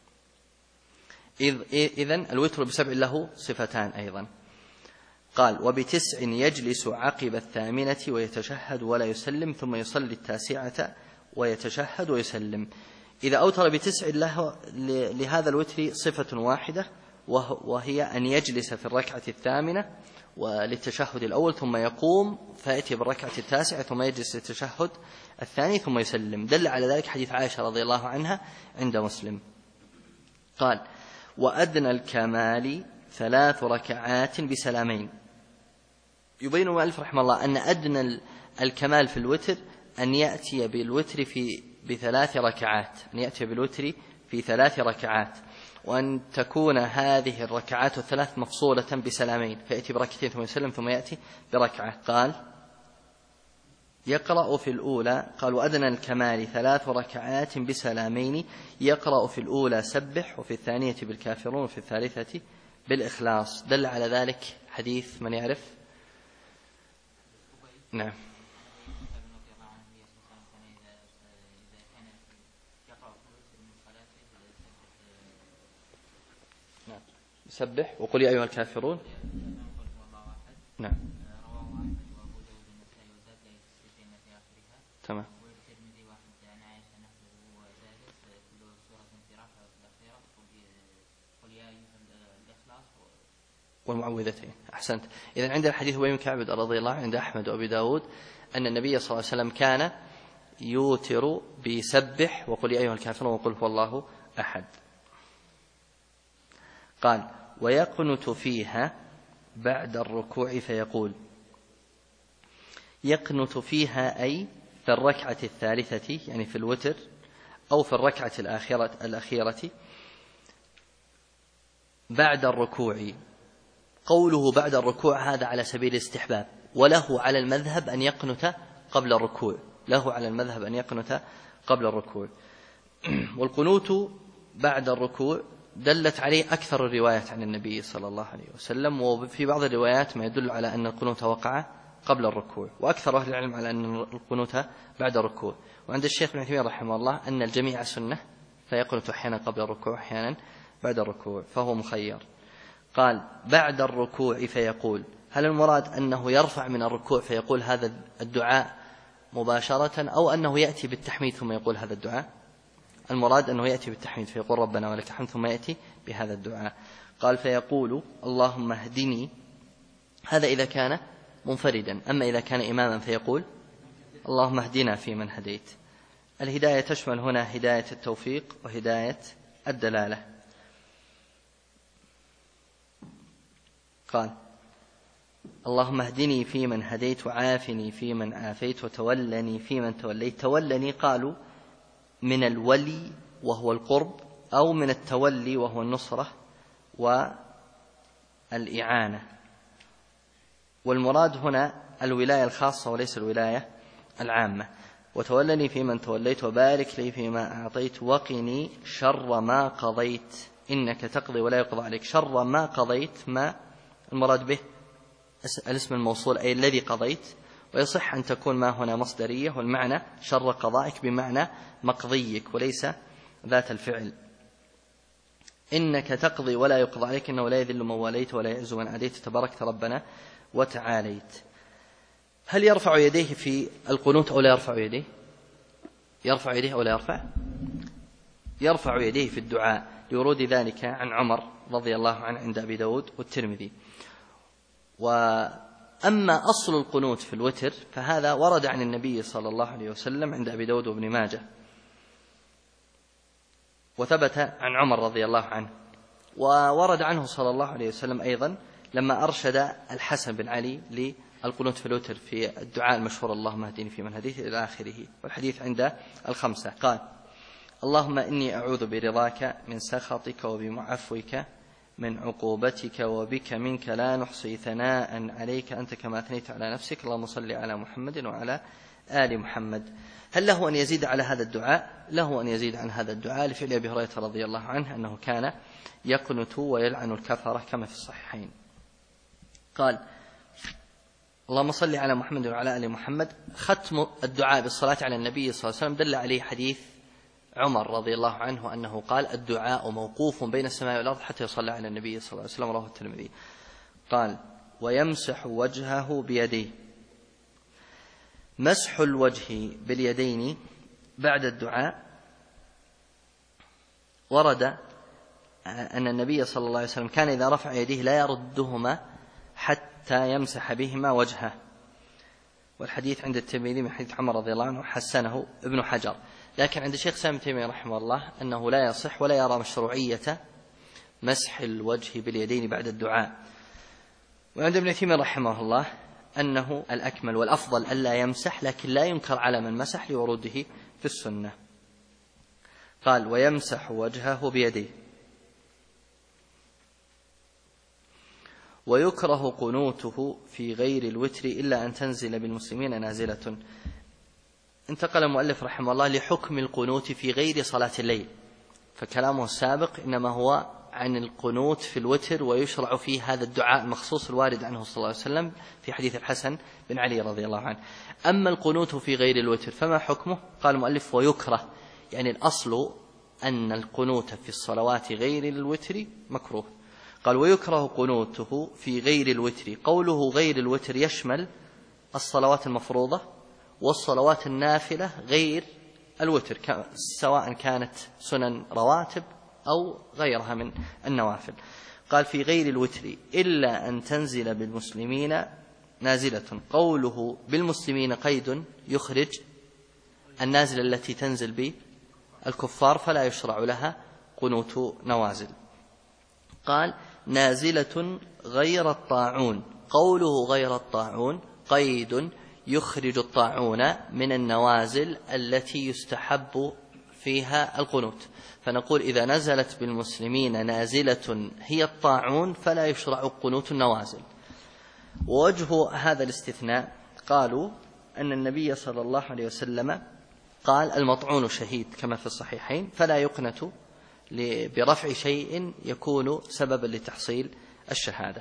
إذن الوتر ب7 له صفتان أيضا. قال: وب9 يجلس عقب 8 ويتشهد ولا يسلم، ثم يصلي 9 ويتشهد ويسلم. إذا أوتر ب9 له لهذا الوتر صفة واحدة، وهي أن يجلس في الركعة 8 وللتشهد الأول ثم يقوم فيأتي بالركعة 9 ثم يجلس للتشهد الثاني ثم يسلم. دل على ذلك حديث عائشة رضي الله عنها عند مسلم. قال: وأدنى الكمال 3 ركعات بسلامين. يبين المؤلف رحمه الله أن أدنى الكمال في الوتر أن يأتي بالوتر ب3 ركعات، أن يأتي بالوتر في 3 ركعات، وأن تكون هذه الركعات 3 مفصولة بسلامين، فيأتي بركعتين ثم يسلم ثم يأتي بركعة. قال: يقرأ في الأولى، قال: وأدنى الكمال 3 ركعات بسلامين، يقرأ في الأولى سبح، وفي الثانية بالكافرون، وفي الثالثة بالإخلاص. دل على ذلك حديث من يعرف؟ نعم. سبح وقل يا أيها الكافرون. نعم. تمام. والمعوذتين. أحسنت. إذن عندنا حديث أبي بن كعب رضي الله عنه عند أحمد وأبي داود أن النبي صلى الله عليه وسلم كان يوتر بسبح وقل يا أيها الكافرون وقل هو الله أحد. قال: ويقنت فيها بعد الركوع فيقول. يقنت فيها أي في الركعة الثالثة يعني في الوتر أو في الركعة الأخيرة بعد الركوع. قوله بعد الركوع هذا على سبيل الاستحباب، وله على المذهب أن يقنت قبل الركوع، له على المذهب أن يقنت قبل الركوع. والقنوت بعد الركوع دلت عليه أكثر الروايات عن النبي صلى الله عليه وسلم، وفي بعض الروايات ما يدل على أن القنوت وقع قبل الركوع، وأكثر أهل العلم على أن القنوت بعد الركوع. وعند الشيخ ابن عثيمين رحمه الله أن الجميع سنة، فيقنت أحيانا قبل الركوع أحيانا بعد الركوع، فهو مخير. قال بعد الركوع فيقول. هل المراد أنه يرفع من الركوع فيقول هذا الدعاء مباشرة، أو أنه يأتي بالتحميد ثم يقول هذا الدعاء؟ المراد أنه يأتي بالتحميد فيقول ربنا ولك الحمد ثم يأتي بهذا الدعاء. قال فيقول اللهم اهدني، هذا إذا كان منفردا. أما إذا كان إماما فيقول اللهم اهدنا فيمن هديت. الهداية تشمل هنا هداية التوفيق وهداية الدلالة. قال اللهم اهدني فيمن هديت وعافني فيمن عافيت وتولني فيمن توليت. تولني قالوا من الولي وهو القرب، أو من التولي وهو النصرة والإعانة، والمراد هنا الولاية الخاصة وليس الولاية العامة. وتولني فيمن توليت وبارك لي فيما أعطيت وقني شر ما قضيت إنك تقضي ولا يقضى عليك. شر ما قضيت، ما المراد به الاسم الموصول أي الذي قضيت، ويصح أن تكون ما هنا مصدرية، والمعنى شر قضائك بمعنى مقضيك وليس ذات الفعل. إنك تقضي ولا يقضى عليك إنه لا يذل من واليت ولا يعز من عاديت تباركت ربنا وتعاليت. هل يرفع يديه في القنوت أو لا يرفع يديه؟ يرفع يديه أو لا يرفع؟ يرفع يديه في الدعاء، لورود ذلك عن عمر رضي الله عنه عند أبي داود والترمذي. وأما أصل القنوت في الوتر فهذا ورد عن النبي صلى الله عليه وسلم عند أبي داود وابن ماجه، وثبت عن عمر رضي الله عنه، وورد عنه صلى الله عليه وسلم أيضا لما أرشد الحسن بن علي للقنوت في الوتر في الدعاء المشهور اللهم اهدني فيمن هديت إلى آخره، والحديث عند الخمسة. قال اللهم إني أعوذ برضاك من سخطك وبمعفوك من عقوبتك وبك منك لا نحصي ثناء عليك أنت كما أثنيت على نفسك اللهم صل على محمد وعلى آل محمد. هل له أن يزيد على هذا الدعاء؟ له أن يزيد عن هذا الدعاء لفعل أبي هريرة رضي الله عنه أنه كان يقنت ويلعن الكفرة كما في الصحيحين. قال اللهم صل على محمد وعلى آل محمد. ختم الدعاء بالصلاة على النبي صلى الله عليه وسلم دل عليه حديث عمر رضي الله عنه أنه قال الدعاء موقوف بين السماء والأرض حتى يصلى على النبي صلى الله عليه وسلم، رواه الترمذي. قال ويمسح وجهه بيديه. مسح الوجه باليدين بعد الدعاء ورد أن النبي صلى الله عليه وسلم كان إذا رفع يديه لا يردهما حتى يمسح بهما وجهه، والحديث عند الترمذي من حديث عمر رضي الله عنه حسنه ابن حجر. لكن عند الشيخ سالم تيمية رحمه الله أنه لا يصح ولا يرى مشروعية مسح الوجه باليدين بعد الدعاء. وعند ابن تيمية رحمه الله أنه الأكمل والأفضل ألا يمسح، لكن لا ينكر على من مسح لوروده في السنة. قال ويمسح وجهه بيديه. ويكره قنوته في غير الوتر إلا أن تنزل بالمسلمين نازلة. انتقل المؤلف رحمه الله لحكم القنوت في غير صلاة الليل، فكلامه السابق إنما هو عن القنوت في الوتر، ويشرع فيه هذا الدعاء المخصوص الوارد عنه صلى الله عليه وسلم في حديث الحسن بن علي رضي الله عنه. أما القنوت في غير الوتر فما حكمه؟ قال المؤلف ويكره، يعني الأصل أن القنوت في الصلوات غير الوتر مكروه. قال ويكره قنوته في غير الوتر. قوله غير الوتر يشمل الصلوات المفروضة والصلوات النافلة غير الوتر، سواء كانت سنن رواتب أو غيرها من النوافل. قال في غير الوتر إلا أن تنزل بالمسلمين نازلة. قوله بالمسلمين قيد يخرج النازلة التي تنزل بالكفار، فلا يشرع لها قنوت نوازل. قال نازلة غير الطاعون. قوله غير الطاعون قيد يخرج الطاعون من النوازل التي يستحب فيها القنوت، فنقول إذا نزلت بالمسلمين نازلة هي الطاعون فلا يشرع قنوت النوازل. ووجه هذا الاستثناء قالوا أن النبي صلى الله عليه وسلم قال المطعون شهيد كما في الصحيحين، فلا يقنت برفع شيء يكون سببا لتحصيل الشهادة.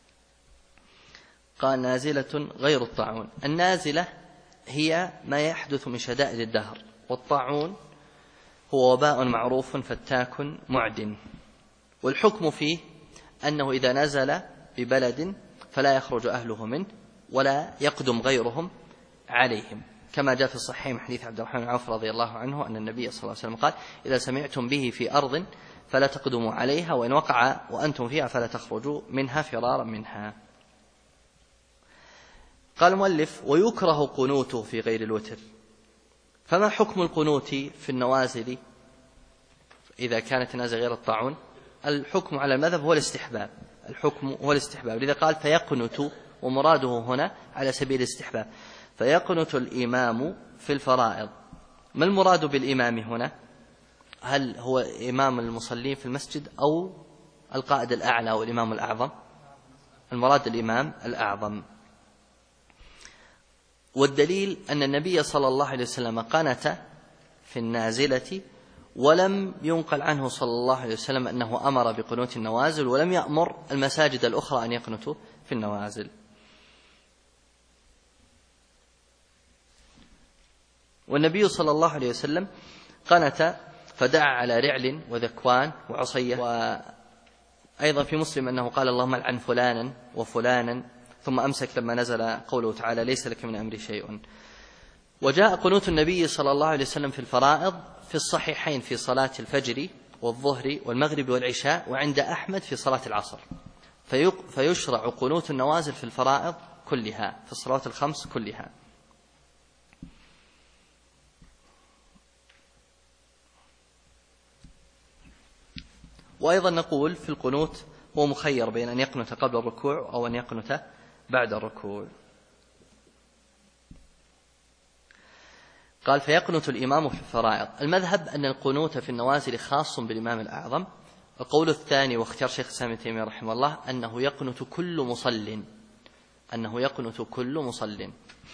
قال نازلة غير الطاعون. النازلة هي ما يحدث من شدائد الدهر، والطاعون هو وباء معروف فتاك معدن. والحكم فيه أنه إذا نزل ببلد فلا يخرج أهله منه ولا يقدم غيرهم عليهم، كما جاء في الصحيح من حديث عبد الرحمن بن عوف رضي الله عنه أن النبي صلى الله عليه وسلم قال إذا سمعتم به في أرض فلا تقدموا عليها، وإن وقع وأنتم فيها فلا تخرجوا منها فرارا منها. قال المؤلف ويكره قنوته في غير الوتر. فما حكم القنوت في النوازل إذا كانت نازلة غير الطاعون؟ الحكم على المذهب هو الاستحباب، الحكم هو الاستحباب، لذا قال فيقنت، ومراده هنا على سبيل الاستحباب. فيقنت الإمام في الفرائض. ما المراد بالإمام هنا؟ هل هو إمام المصلين في المسجد أو القائد الأعلى أو الإمام الأعظم؟ المراد الإمام الأعظم. والدليل أن النبي صلى الله عليه وسلم قنت في النازلة، ولم ينقل عنه صلى الله عليه وسلم أنه أمر بقنوت النوازل، ولم يأمر المساجد الأخرى أن يقنتوا في النوازل. والنبي صلى الله عليه وسلم قنت فدعا على رعل وذكوان وعصية. وأيضا في مسلم أنه قال اللهم العن فلانا وفلانا، ثم أمسك لما نزل قوله تعالى ليس لك من أمر شيء. وجاء قنوت النبي صلى الله عليه وسلم في الفرائض في الصحيحين في صلاة الفجر والظهر والمغرب والعشاء، وعند أحمد في صلاة العصر. فيشرع قنوت النوازل في الفرائض كلها، في الصلوات الخمس كلها. وأيضا نقول في القنوت هو مخير بين أن يقنت قبل الركوع أو أن يقنت بعد الركوع. قال فيقنت الإمام في الفرائض. المذهب أن القنوت في النوازل خاص بالإمام الأعظم. القول الثاني واختيار شيخ الإسلام ابن تيمية رحمه الله أنه يقنت كل مصل، أنه يقنت كل مصل.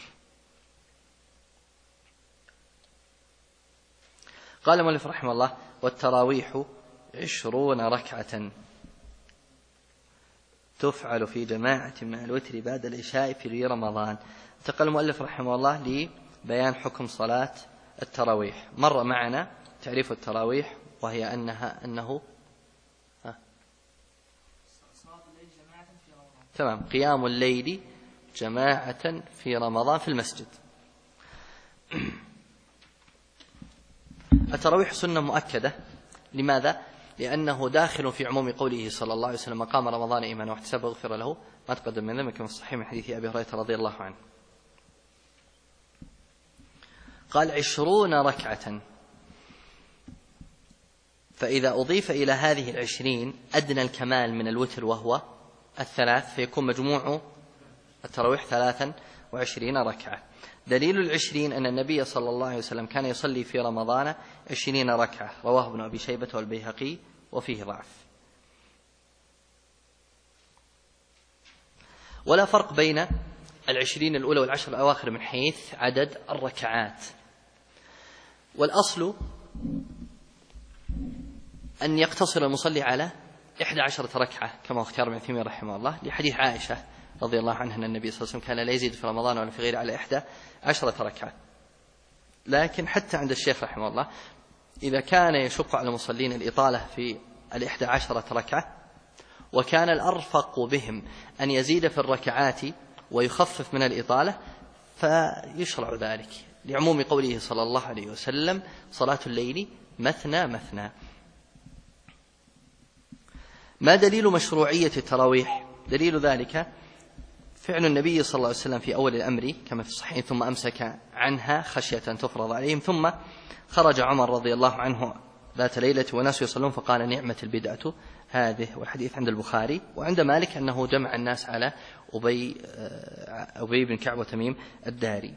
قال المؤلف رحمه الله والتراويح 20 ركعة تفعل في جماعة مع الوتر بعد العشاء في رمضان. انتقل المؤلف رحمه الله لبيان حكم صلاة التراويح. مر معنا تعريف التراويح، وهي أنه تمام قيام الليل جماعة في رمضان في المسجد. التراويح سنة مؤكدة. لماذا؟ لأنه داخل في عموم قوله صلى الله عليه وسلم قام رمضان إيمانا واحتسابا غفر له ما تقدم من ذنبه، كما في الصحيح من حديث أبي هريرة رضي الله عنه. قال 20 ركعة، فإذا أضيف إلى هذه 20 أدنى الكمال من الوتر وهو 3، فيكون مجموع التراويح 23 ركعة. دليل 20 أن النبي صلى الله عليه وسلم كان يصلي في رمضان 20 ركعة، رواه ابن أبي شيبة والبيهقي وفيه ضعف. ولا فرق بين 20 الأولى والعشر الأواخر من حيث عدد الركعات. والأصل أن يقتصر المصلي على 11 ركعة كما اختار ابن تيمية رحمه الله لحديث عائشة رضي الله عنها أن النبي صلى الله عليه وسلم كان لا يزيد في رمضان ولا في غيره على 11 ركعة. لكن حتى عند الشيخ رحمه الله إذا كان يشق على المصلين الإطالة في 11 ركعة وكان الأرفق بهم أن يزيد في الركعات ويخفف من الإطالة فيشرع ذلك، لعموم قوله صلى الله عليه وسلم صلاة الليل مثنى مثنى. ما دليل مشروعية التراويح؟ دليل ذلك فعل النبي صلى الله عليه وسلم في أول الأمر كما في الصحيح ثم أمسك عنها خشية أن تفرض عليهم، ثم خرج عمر رضي الله عنه ذات ليلة وناس يصلون فقال نعمة البدعة هذه، والحديث عند البخاري، وعند مالك أنه جمع الناس على أبي بن كعب وتميم الداري.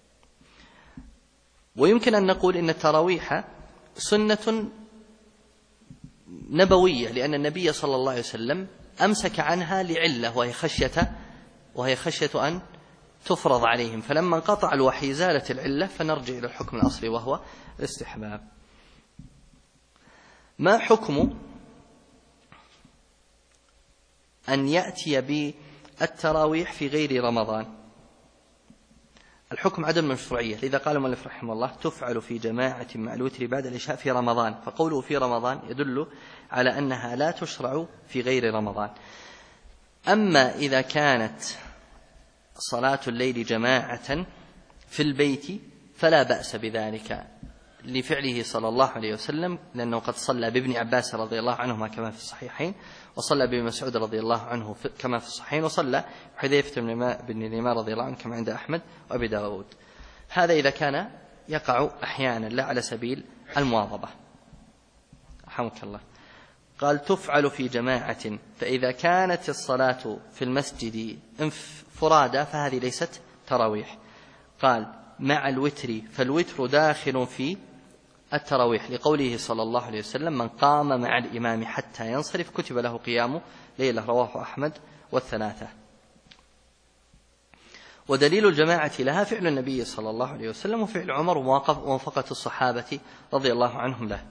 ويمكن أن نقول إن التراويح سنة نبوية، لأن النبي صلى الله عليه وسلم أمسك عنها لعلة وهي خشية أن تفرض عليهم، فلما انقطع الوحي زالت العلة، فنرجع إلى الحكم الأصلي وهو الاستحباب. ما حكم أن يأتي بالتراويح في غير رمضان؟ الحكم عدم المشروعية، لذا قال المؤلف رحمه الله تفعل في جماعة مع الوتر بعد العشاء في رمضان، فقوله في رمضان يدل على أنها لا تشرع في غير رمضان. أما إذا كانت صلاة الليل جماعة في البيت فلا بأس بذلك لفعله صلى الله عليه وسلم، لأنه قد صلى بابن عباس رضي الله عنهما كما في الصحيحين، وصلى بابن مسعود رضي الله عنه كما في الصحيحين، وصلى حذيفة بن اليمان رضي الله عنه كما عند أحمد وأبي داود. هذا إذا كان يقع أحيانا لا على سبيل المواظبة. رحمك الله. قال تفعل في جماعة، فإذا كانت الصلاة في المسجد فرادى فهذه ليست تراويح. قال مع الوتر، فالوتر داخل في التراويح، لقوله صلى الله عليه وسلم من قام مع الإمام حتى ينصرف كتب له قيام ليلة، رواه أحمد والثلاثة. ودليل الجماعة لها فعل النبي صلى الله عليه وسلم وفعل عمر وموافقة الصحابة رضي الله عنهم له.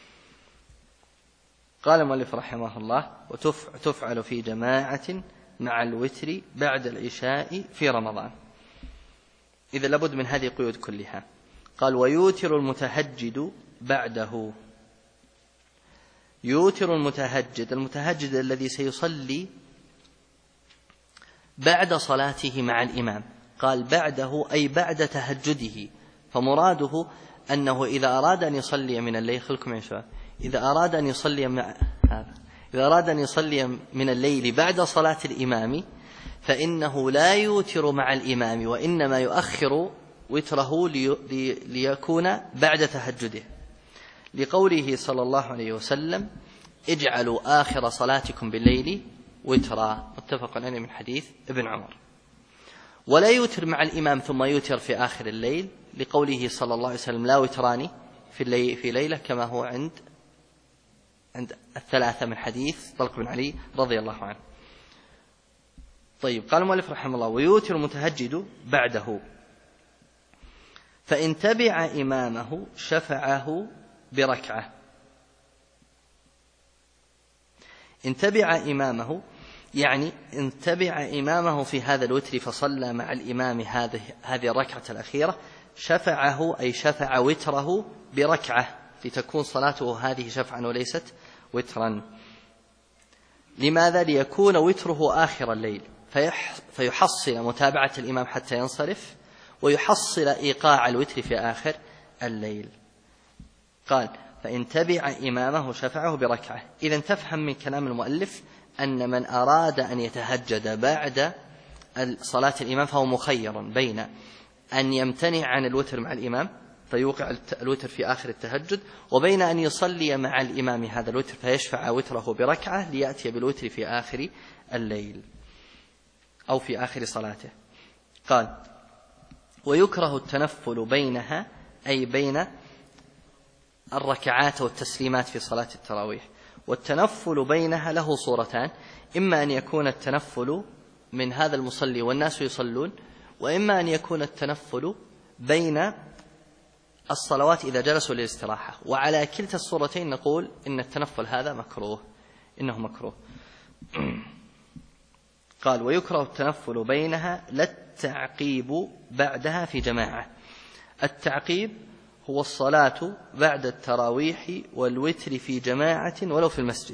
قال المؤلف رحمه الله وتفعل في جماعة مع الوتر بعد العشاء في رمضان. إذا لابد من هذه القيود كلها. قال ويوتر المتهجد بعده. يوتر المتهجد الذي سيصلي بعد صلاته مع الإمام. قال بعده أي بعد تهجده، فمراده أنه إذا أراد أن يصلي من الليل، خلكم يا شباب، إذا أراد أن يصلي من الليل بعد صلاة الإمام فإنه لا يوتر مع الإمام، وإنما يؤخر وتره ليكون بعد تهجده، لقوله صلى الله عليه وسلم اجعلوا آخر صلاتكم بالليل وترا، متفق عليه من حديث ابن عمر. ولا يوتر مع الإمام ثم يوتر في آخر الليل، لقوله صلى الله عليه وسلم لا وتران في ليلة، كما هو عند الثلاثة من حديث طلق بن علي رضي الله عنه. طيب، قال المؤلف رحمه الله ويوتر المتهجد بعده، فإن تبع إمامه شفعه بركعة. إن تبع إمامه يعني إن تبع إمامه في هذا الوتر فصلى مع الإمام هذه الركعة الأخيرة، شفعه أي شفع وتره بركعة، لتكون صلاته هذه شفعا وليست وترا. لماذا؟ ليكون وتره آخر الليل فيحصل متابعة الإمام حتى ينصرف، ويحصل إيقاع الوتر في آخر الليل. قال فإن تبع إمامه شفعه بركعة. إذن تفهم من كلام المؤلف أن من أراد أن يتهجد بعد صلاة الإمام فهو مخير بين أن يمتنع عن الوتر مع الإمام فيوقع الوتر في آخر التهجد، وبين أن يصلي مع الإمام هذا الوتر فيشفع وتره بركعة ليأتي بالوتر في آخر الليل أو في آخر صلاته. قال ويكره التنفل بينها، أي بين الركعات والتسليمات في صلاة التراويح. والتنفل بينها له صورتان، إما أن يكون التنفل من هذا المصلي والناس يصلون، وإما أن يكون التنفل بين الصلوات إذا جلسوا للاستراحة. وعلى كلتا الصورتين نقول إن التنفل هذا مكروه، إنه مكروه. قال ويكره التنفل بينها لا التعقيب بعدها في جماعة. التعقيب هو الصلاة بعد التراويح والوتر في جماعة ولو في المسجد.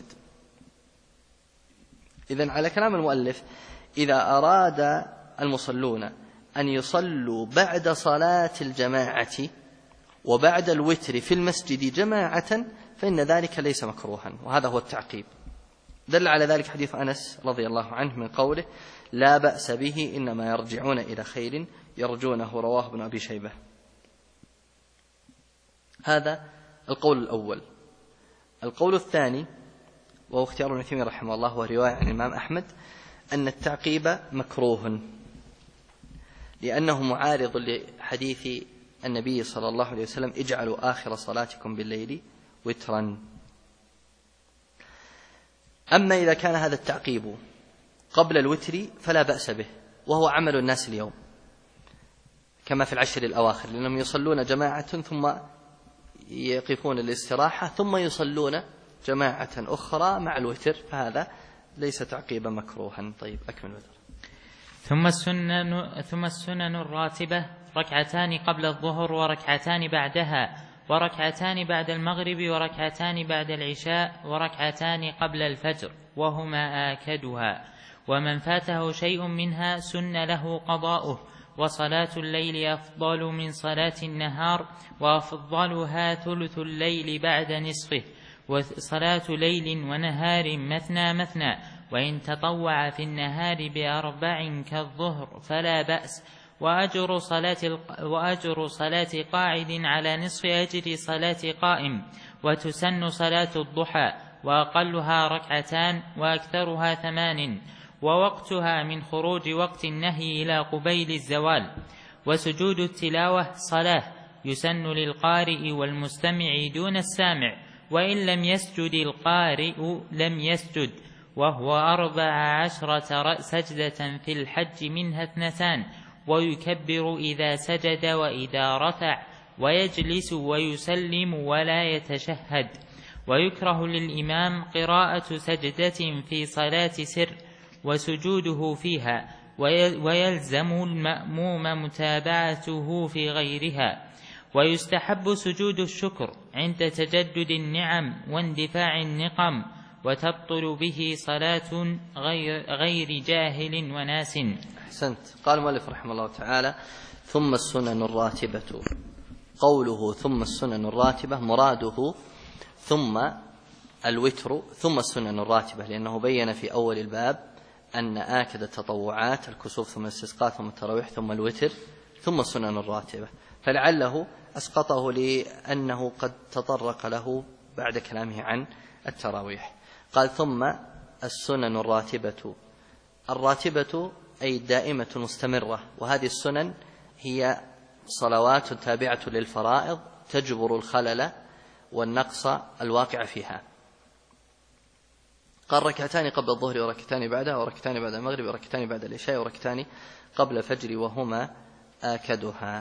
إذن على كلام المؤلف إذا أراد المصلون أن يصلوا بعد صلاة الجماعة وبعد الوتر في المسجد جماعة فإن ذلك ليس مكروها، وهذا هو التعقيب. دل على ذلك حديث أنس رضي الله عنه من قوله لا بأس به إنما يرجعون إلى خير يرجونه، رواه ابن أبي شيبة. هذا القول الأول. القول الثاني وهو اختيار ابن تيمية رحمه الله ورواية عن الإمام أحمد أن التعقيب مكروه، لأنه معارض لحديث النبي صلى الله عليه وسلم: اجعلوا آخر صلاتكم بالليل وترا. أما إذا كان هذا التعقيب قبل الوتر فلا بأس به، وهو عمل الناس اليوم كما في العشر الأواخر، لأنهم يصلون جماعة ثم يقفون للاستراحة ثم يصلون جماعة أخرى مع الوتر، فهذا ليس تعقيبا مكروها. طيب أكمل وتر. ثم السنن الراتبة: ركعتان قبل الظهر وركعتان بعدها، وركعتان بعد المغرب، وركعتان بعد العشاء، وركعتان قبل الفجر، وهما آكدها. ومن فاته شيء منها سن له قضاؤه. وصلاة الليل أفضل من صلاة النهار، وأفضلها ثلث الليل بعد نصفه. وصلاة ليل ونهار مثنى مثنى، وإن تطوع في النهار ب4 كالظهر فلا بأس. وأجر صلاة قاعد على نصف أجر صلاة قائم. وتسن صلاة الضحى، وأقلها 2 وأكثرها 8، ووقتها من خروج وقت النهي إلى قبيل الزوال. وسجود التلاوة صلاة، يسن للقارئ والمستمع دون السامع، وإن لم يسجد القارئ لم يسجد. وهو 14 سجدة في الحج، منها 2، ويكبر إذا سجد وإذا رفع، ويجلس ويسلم ولا يتشهد. ويكره للإمام قراءة سجدة في صلاة سر وسجوده فيها، ويلزم المأموم متابعته في غيرها. ويستحب سجود الشكر عند تجدد النعم واندفاع النقم، وتبطل به صلاة غير جاهل وناس. أحسنت. قال المؤلف رحمه الله تعالى: ثم السنن الراتبة. قوله ثم السنن الراتبة مراده ثم الوتر ثم السنن الراتبة، لأنه بين في أول الباب أن آكد التطوعات الكسوف ثم الاستسقاء ثم التراويح ثم الوتر ثم السنن الراتبة، فلعله أسقطه لأنه قد تطرق له بعد كلامه عن التراويح. قال ثم السنن الراتبة. الراتبة أي دائمة مستمرة، وهذه السنن هي صلوات تابعة للفرائض تجبر الخلل والنقص الواقع فيها. قال 2 قبل الظهر وركعتان بعدها، وركعتان بعد المغرب، وركعتان بعد العشاء، وركعتان قبل الفجر، وهما آكدها.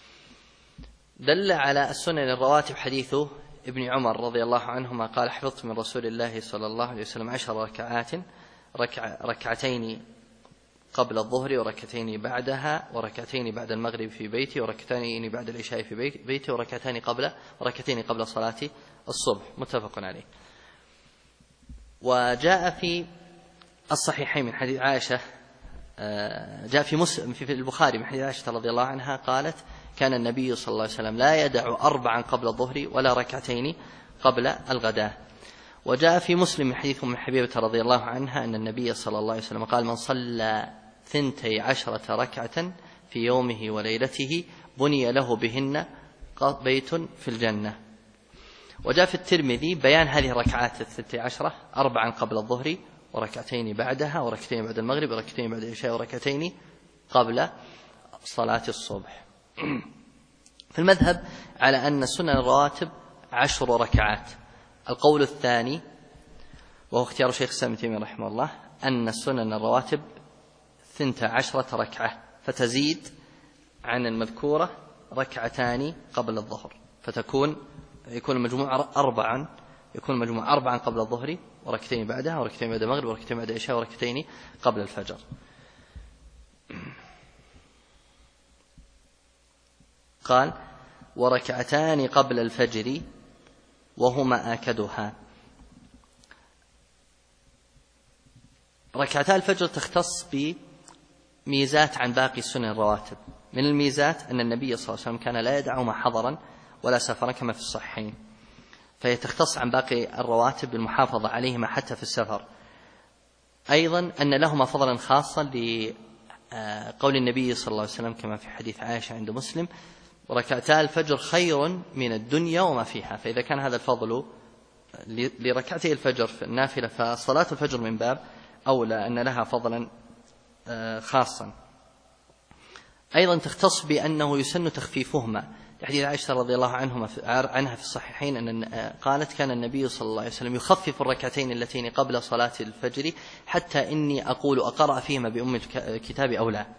دل على السنن الرواتب حديث ابن عمر رضي الله عنهما قال: حفظت من رسول الله صلى الله عليه وسلم 10 ركعات، ركعتين قبل الظهر، وركعتين بعدها، وركعتين بعد المغرب في بيتي، وركعتين بعد العشاء في بيتي، وركعتين قبل صلاة الصبح. متفق عليه. وجاء في الصحيحين من حديث عائشة، جاء في البخاري من حديث عائشة رضي الله عنها قالت: كان النبي صلى الله عليه وسلم لا يدع 4 قبل الظهر ولا ركعتين قبل الغداء. وجاء في مسلم من حديث أم حبيبة رضي الله عنها أن النبي صلى الله عليه وسلم قال: من صلى 12 ركعة في يومه وليلته بني له بهن بيت في الجنة. وجاء في الترمذي بيان هذه الركعات 12: 4 قبل الظهر، وركعتين بعدها، وركعتين بعد المغرب، وركعتين بعد العشاء، وركعتين قبل صلاة الصبح. في المذهب على أن السنن الرواتب 10 ركعات. القول الثاني وهو اختيار شيخ الإسلام ابن تيمية رحمه الله أن السنن الرواتب 12 ركعة، فتزيد عن المذكورة 2 قبل الظهر، يكون المجموع 4، يكون المجموع 4 قبل الظهر، وركعتين بعدها، وركعتين بعد المغرب، وركعتين بعد العشاء، وركعتين قبل الفجر. قال: وركعتان قبل الفجر وهما آكدها. ركعتا الفجر تختص بميزات عن باقي السنن الرواتب. من الميزات أن النبي صلى الله عليه وسلم كان لا يدعهما حضرا ولا سفرا كما في الصحيحين، فهي تختص عن باقي الرواتب بالمحافظة عليهما حتى في السفر. أيضا أن لهما فضلا خاصا لقول النبي صلى الله عليه وسلم كما في حديث عائشة عند مسلم: وركعتا الفجر خير من الدنيا وما فيها. فإذا كان هذا الفضل لركعتي الفجر في النافلة، فصلاة الفجر من باب أولى أن لها فضلا خاصا. أيضا تختص بأنه يسن تخفيفهما، لحديث عائشة رضي الله عنها في الصحيحين أن قالت: كان النبي صلى الله عليه وسلم يخفف الركعتين اللتين قبل صلاة الفجر حتى إني أقول أقرأ فيهما بأم الكتاب أو لا.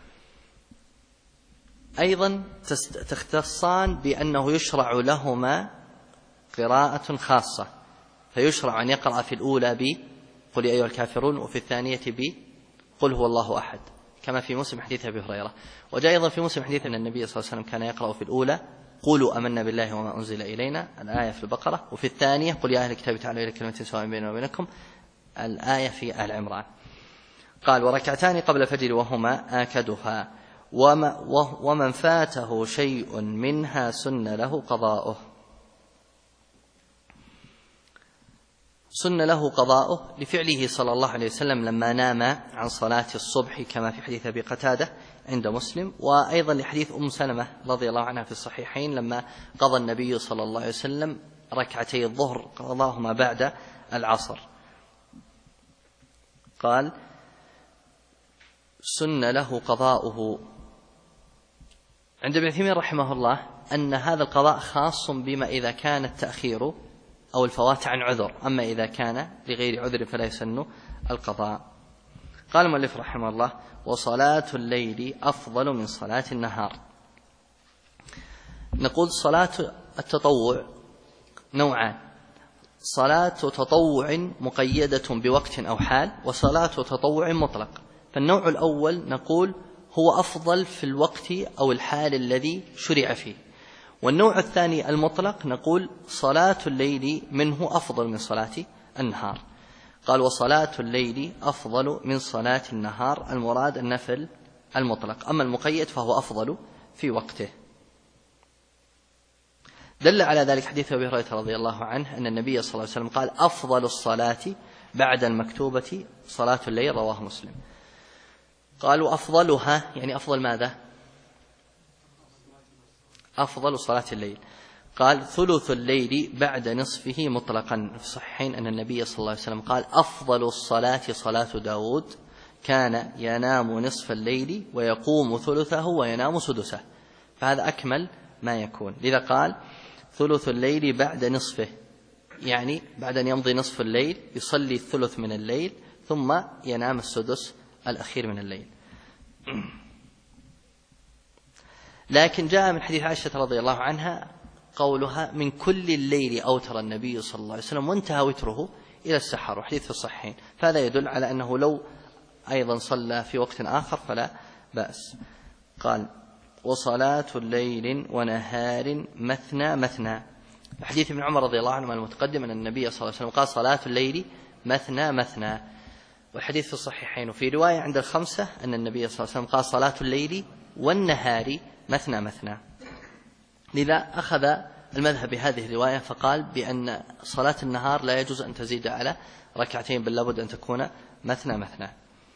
أيضا تختصان بأنه يشرع لهما قراءة خاصة، فيشرع أن يقرأ في الأولى بقل يا أيها الكافرون، وفي الثانية بقل هو الله أحد، كما في مسلم حديث أبي هريرة. وجاء أيضا في مسلم حديث أن النبي صلى الله عليه وسلم كان يقرأ في الأولى قولوا آمنا بالله وما أنزل إلينا، الآية في البقرة، وفي الثانية قل يا أهل الكتاب تعالوا إلى كلمة سواء بيننا وبينكم، الآية في آل عمران. قال: وركعتان قبل الفجر وهما آكدها، ومن فاته شيء منها سن له قضاؤه. سن له قضاؤه لفعله صلى الله عليه وسلم لما نام عن صلاة الصبح، كما في حديث أبي قتادة عند مسلم، وأيضا لحديث أم سلمة رضي الله عنها في الصحيحين لما قضى النبي صلى الله عليه وسلم ركعتي الظهر قضاهما بعد العصر. قال: سن له قضاؤه. عند ابن عثيمين رحمه الله أن هذا القضاء خاص بما إذا كان التأخير أو الفوات عن عذر، أما إذا كان لغير عذر فلا يسن القضاء. قال المؤلف رحمه الله: وصلاة الليل أفضل من صلاة النهار. نقول صلاة التطوع نوعان: صلاة تطوع مقيدة بوقت أو حال، وصلاة تطوع مطلق. فالنوع الأول نقول هو أفضل في الوقت أو الحال الذي شرع فيه، والنوع الثاني المطلق نقول صلاة الليل منه أفضل من صلاة النهار. قال: وصلاة الليل أفضل من صلاة النهار، المراد النفل المطلق، أما المقيد فهو أفضل في وقته. دل على ذلك حديث أبي هريرة رضي الله عنه أن النبي صلى الله عليه وسلم قال: أفضل الصلاة بعد المكتوبة صلاة الليل، رواه مسلم. قالوا: أفضلها يعني أفضل ماذا؟ أفضل صلاة الليل. قال: ثلث الليل بعد نصفه مطلقا. في الصحيحين أن النبي صلى الله عليه وسلم قال: أفضل الصلاة صلاة داود، كان ينام نصف الليل ويقوم ثلثه وينام سدسه، فهذا أكمل ما يكون. لذا قال: ثلث الليل بعد نصفه، يعني بعد أن يمضي نصف الليل يصلي الثلث من الليل ثم ينام السدس الأخير من الليل. لكن جاء من حديث عائشة رضي الله عنها قولها: من كل الليل أوتر النبي صلى الله عليه وسلم، وانتهى وتره إلى السحر، وحديث في الصحيحين، فهذا يدل على أنه لو أيضا صلى في وقت آخر فلا بأس. قال: وصلاة الليل ونهار مثنى مثنى. حديث ابن عمر رضي الله عنه المتقدم أن النبي صلى الله عليه وسلم قال: صلاة الليل مثنى مثنى، والحديث في الصحيحين. وفي رواية عند الخمسة أن النبي صلى الله عليه وسلم قال: صلاة الليل والنهار مثنى مثنى. لذا أخذ المذهب بهذه الرواية فقال بأن صلاة النهار لا يجوز أن تزيد على ركعتين، بل لابد أن تكون مثنى مثنى.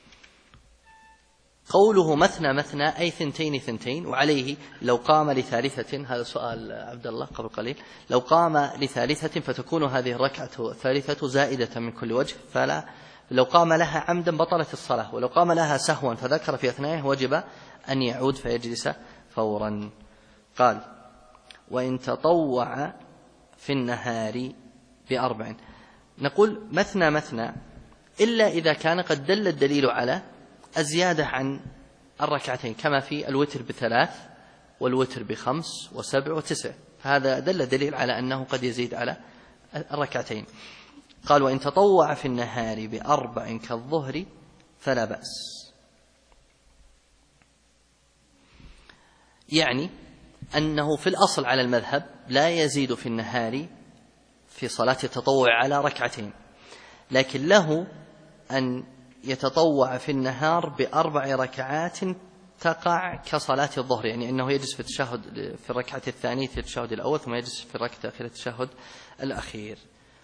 قوله مثنى مثنى أي ثنتين ثنتين، وعليه لو قام لثالثة، هذا سؤال عبد الله قبل قليل، لو قام لثالثة فتكون هذه الركعة الثالثة زائدة من كل وجه، فلا لو قام لها عمدا بطلت الصلاة، ولو قام لها سهوا فذكر في أثنائه وجب أن يعود فيجلس فورا. قال: وإن تطوع في النهار ب4. نقول مثنى مثنى إلا إذا كان قد دل الدليل على الزيادة عن الركعتين، كما في الوتر ب3 والوتر ب5 و7 و9، هذا دل الدليل على أنه قد يزيد على الركعتين. قال: وإن تطوع في النهار ب4 كالظهر فلا بأس. يعني أنه في الأصل على المذهب لا يزيد في النهار في صلاة التطوع على ركعتين، لكن له أن يتطوع في النهار ب4 ركعات تقع كصلاة الظهر، يعني أنه يجلس في التشهد في الركعة الثانية في التشهد الأول، ثم يجلس في الركعة الأخيرة التشهد الأخير.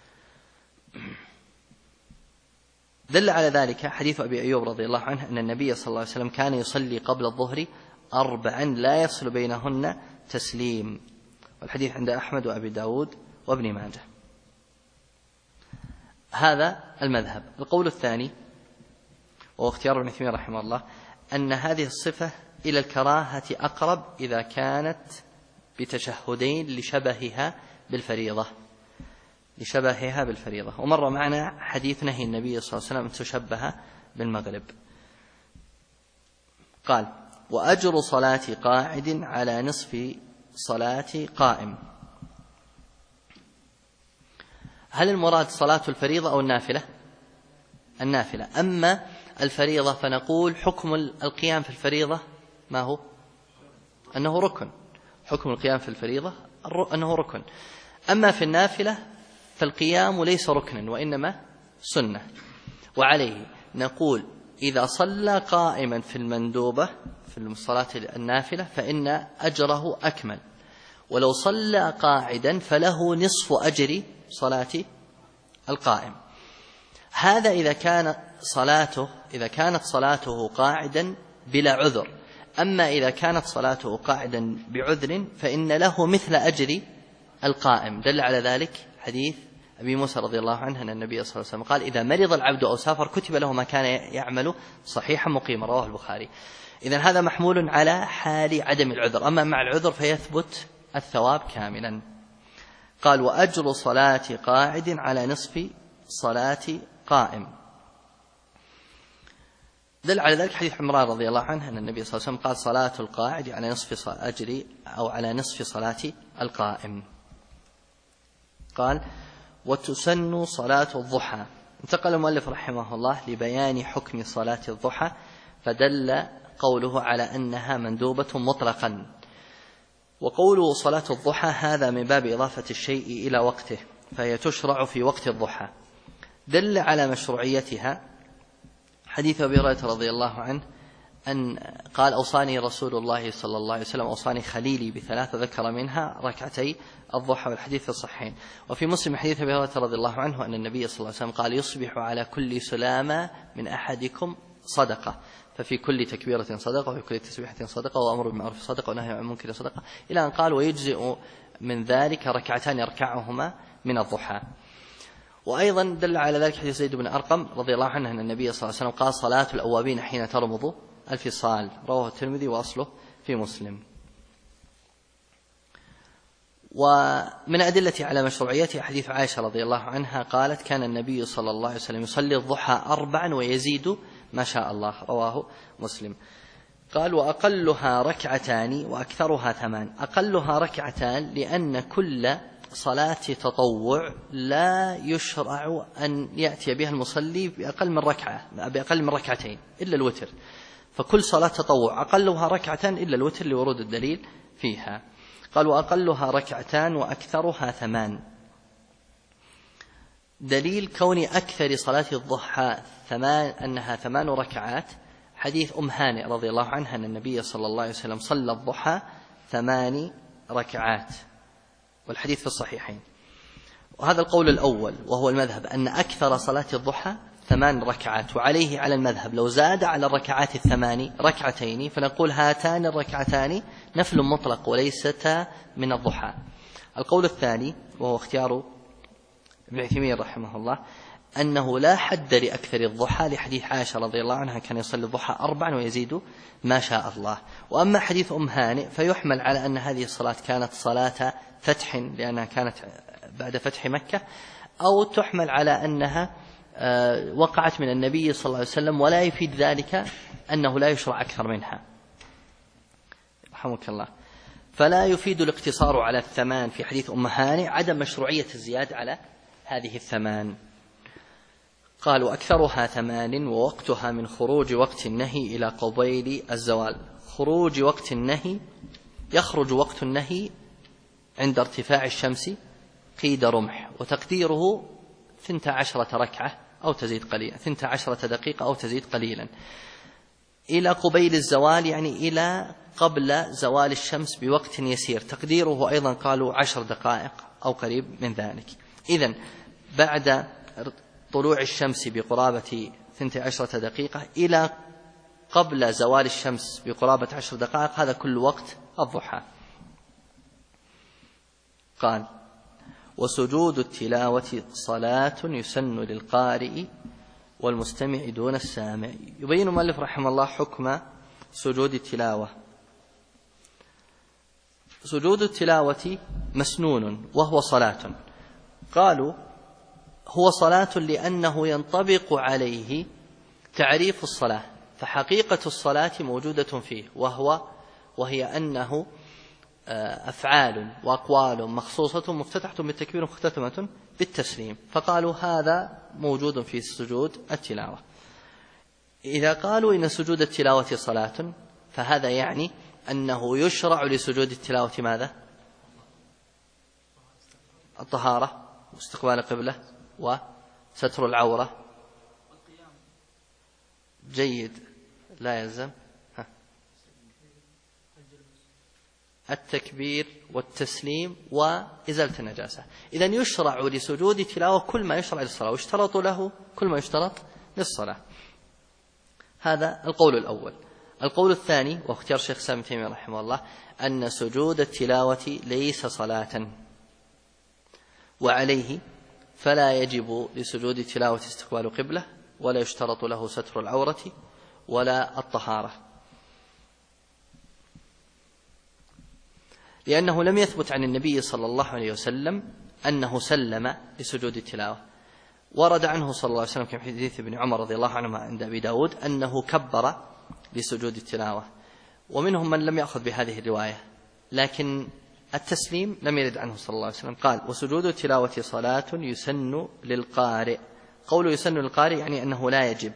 دل على ذلك حديث أبي أيوب رضي الله عنه أن النبي صلى الله عليه وسلم كان يصلي قبل الظهر 4 لا يفصل بينهن تسليم، والحديث عند أحمد وأبي داود وابن ماجه. هذا المذهب. القول الثاني وهو اختيار ابن تيمية رحمه الله أن هذه الصفة إلى الكراهة أقرب إذا كانت بتشهدين لشبهها بالفريضة. ومر معنا حديث نهي النبي صلى الله عليه وسلم أن تشبه بالمغرب. قال: وأجر صلاة قاعد على نصف صلاة قائم. هل المراد صلاة الفريضة أو النافلة؟ النافلة. أما الفريضة فنقول حكم القيام في الفريضة ما هو؟ أنه ركن. حكم القيام في الفريضة أنه ركن. أما في النافلة فالقيام ليس ركنا وإنما سنة. وعليه نقول إذا صلى قائما في المندوبة في الصلاة النافلة فإن أجره أكمل، ولو صلى قاعدا فله نصف أجر صلاة القائم. هذا إذا كانت صلاته قاعدا بلا عذر. أما إذا كانت صلاته قاعدا بعذر فإن له مثل أجر القائم. دل على ذلك حديث أبي موسى رضي الله عنه أن النبي صلى الله عليه وسلم قال: إذا مرض العبد أو سافر كتب له ما كان يعمل صحيحا مقيما. رواه البخاري. إذن هذا محمول على حال عدم العذر. أما مع العذر فيثبت الثواب كاملا. قال: وأجر صلاة قاعد على نصف صلاة قائم. دل على ذلك حديث عمران رضي الله عنه أن النبي صلى الله عليه وسلم قال: صلاة القاعد على نصف أجر أو على نصف صلاة القائم. قال: وتسن صلاة الضحى. انتقل المؤلف رحمه الله لبيان حكم صلاة الضحى، فدل قوله على أنها مندوبة مطلقا. وقوله صلاة الضحى هذا من باب إضافة الشيء إلى وقته، فهي تشرع في وقت الضحى. دل على مشروعيتها حديث أبي هريرة رضي الله عنه أن قال: أوصاني رسول الله صلى الله عليه وسلم أوصاني خليلي بثلاث، ذكر منها ركعتي الضحى، والحديث في الصحيحين. وفي مسلم حديث أبي هريرة رضي الله عنه أن النبي صلى الله عليه وسلم قال: يصبح على كل سلامة من أحدكم صدقة، ففي كل تكبيرة صدقة وفي كل تسبيحة صدقة وأمر بالمعروف صدقة ونهي عن المنكر صدقة، إلى أن قال: ويجزئ من ذلك ركعتان يركعهما من الضحى. وأيضا دل على ذلك حديث زيد بن أرقم رضي الله عنه أن النبي صلى الله عليه وسلم قال: صلاة الأوابين حين ترمض الفصال. رواه الترمذي وأصله في مسلم. ومن أدلة على مشروعيته حديث عائشة رضي الله عنها قالت: كان النبي صلى الله عليه وسلم يصلي الضحى 4 ويزيد ما شاء الله. رواه مسلم. قال: وأقلها ركعتان وأكثرها 8. أقلها ركعتان لأن كل صلاة تطوع لا يشرع أن يأتي بها المصلي بأقل من ركعتين إلا الوتر، فكل صلاة تطوع أقلها ركعتان إلا الوتر لورود الدليل فيها. قال: وأقلها ركعتان وأكثرها 8. دليل كون أكثر صلاة الضحى أنها 8 ركعات حديث هانئ رضي الله عنها أن النبي صلى الله عليه وسلم صلى الضحى 8 ركعات، والحديث في الصحيحين. وهذا القول الأول وهو المذهب أن أكثر صلاة الضحى 8 ركعات، وعليه على المذهب لو زاد على الركعات 8 ركعتين فنقول هاتان الركعتان نفل مطلق وليستا من الضحى. القول الثاني وهو اختيار ابن تيمية رحمه الله أنه لا حد لأكثر الضحى لحديث عائشة رضي الله عنها كان يصلي الضحى 4 ويزيد ما شاء الله. وأما حديث هانئ فيحمل على أن هذه الصلاة كانت صلاة فتح لأنها كانت بعد فتح مكة، أو تحمل على أنها وقعت من النبي صلى الله عليه وسلم، ولا يفيد ذلك أنه لا يشرع أكثر منها رحمك الله. فلا يفيد الاقتصار على 8 في حديث هانئ عدم مشروعية الزيادة على هذه 8. قال: وأكثرها 8 ووقتها من خروج وقت النهي إلى قبيل الزوال. خروج وقت النهي يخرج وقت النهي عند ارتفاع الشمس قيد رمح، وتقديره 12 ركعة أو تزيد قليلا، 12 دقيقة أو تزيد قليلا، إلى قبيل الزوال يعني إلى قبل زوال الشمس بوقت يسير، تقديره أيضا قالوا 10 دقائق أو قريب من ذلك. إذن بعد طلوع الشمس بقرابة 12 دقيقة إلى قبل زوال الشمس بقرابة 10 دقائق، هذا كل وقت الضحى. قال: وسجود التلاوة صلاة يسن للقارئ والمستمع دون السامع. يبين المؤلف رحمه الله حكم سجود التلاوة. سجود التلاوة مسنون وهو صلاة. قالوا هو صلاة لأنه ينطبق عليه تعريف الصلاة، فحقيقة الصلاة موجودة فيه، وهي أنه أفعال وأقوال مخصوصة مفتتحة بالتكبير مختتمة بالتسليم، فقالوا هذا موجود في سجود التلاوة. إذا قالوا إن سجود التلاوة صلاة فهذا يعني أنه يشرع لسجود التلاوة ماذا؟ الطهارة واستقبال القبلة وستر العورة. جيد، لا يلزم التكبير والتسليم وإزالة النجاسة. إذن يشرع لسجود التلاوة كل ما يشرع للصلاة، ويشترط له كل ما يشترط للصلاة. هذا القول الأول. القول الثاني واختيار شيخ الإسلام ابن تيمية رحمه الله أن سجود التلاوة ليس صلاة، وعليه فلا يجب لسجود التلاوة استقبال قبلة، ولا يشترط له ستر العورة ولا الطهارة، لأنه لم يثبت عن النبي صلى الله عليه وسلم أنه سلم لسجود التلاوة. ورد عنه صلى الله عليه وسلم كما في حديث ابن عمر رضي الله عنهما عند أبي داود أنه كبر لسجود التلاوة، ومنهم من لم يأخذ بهذه الرواية، لكن التسليم لم يرد عنه صلى الله عليه وسلم. قال وسجود التلاوة صلاة يسن للقارئ. قوله يسن للقارئ يعني أنه لا يجب.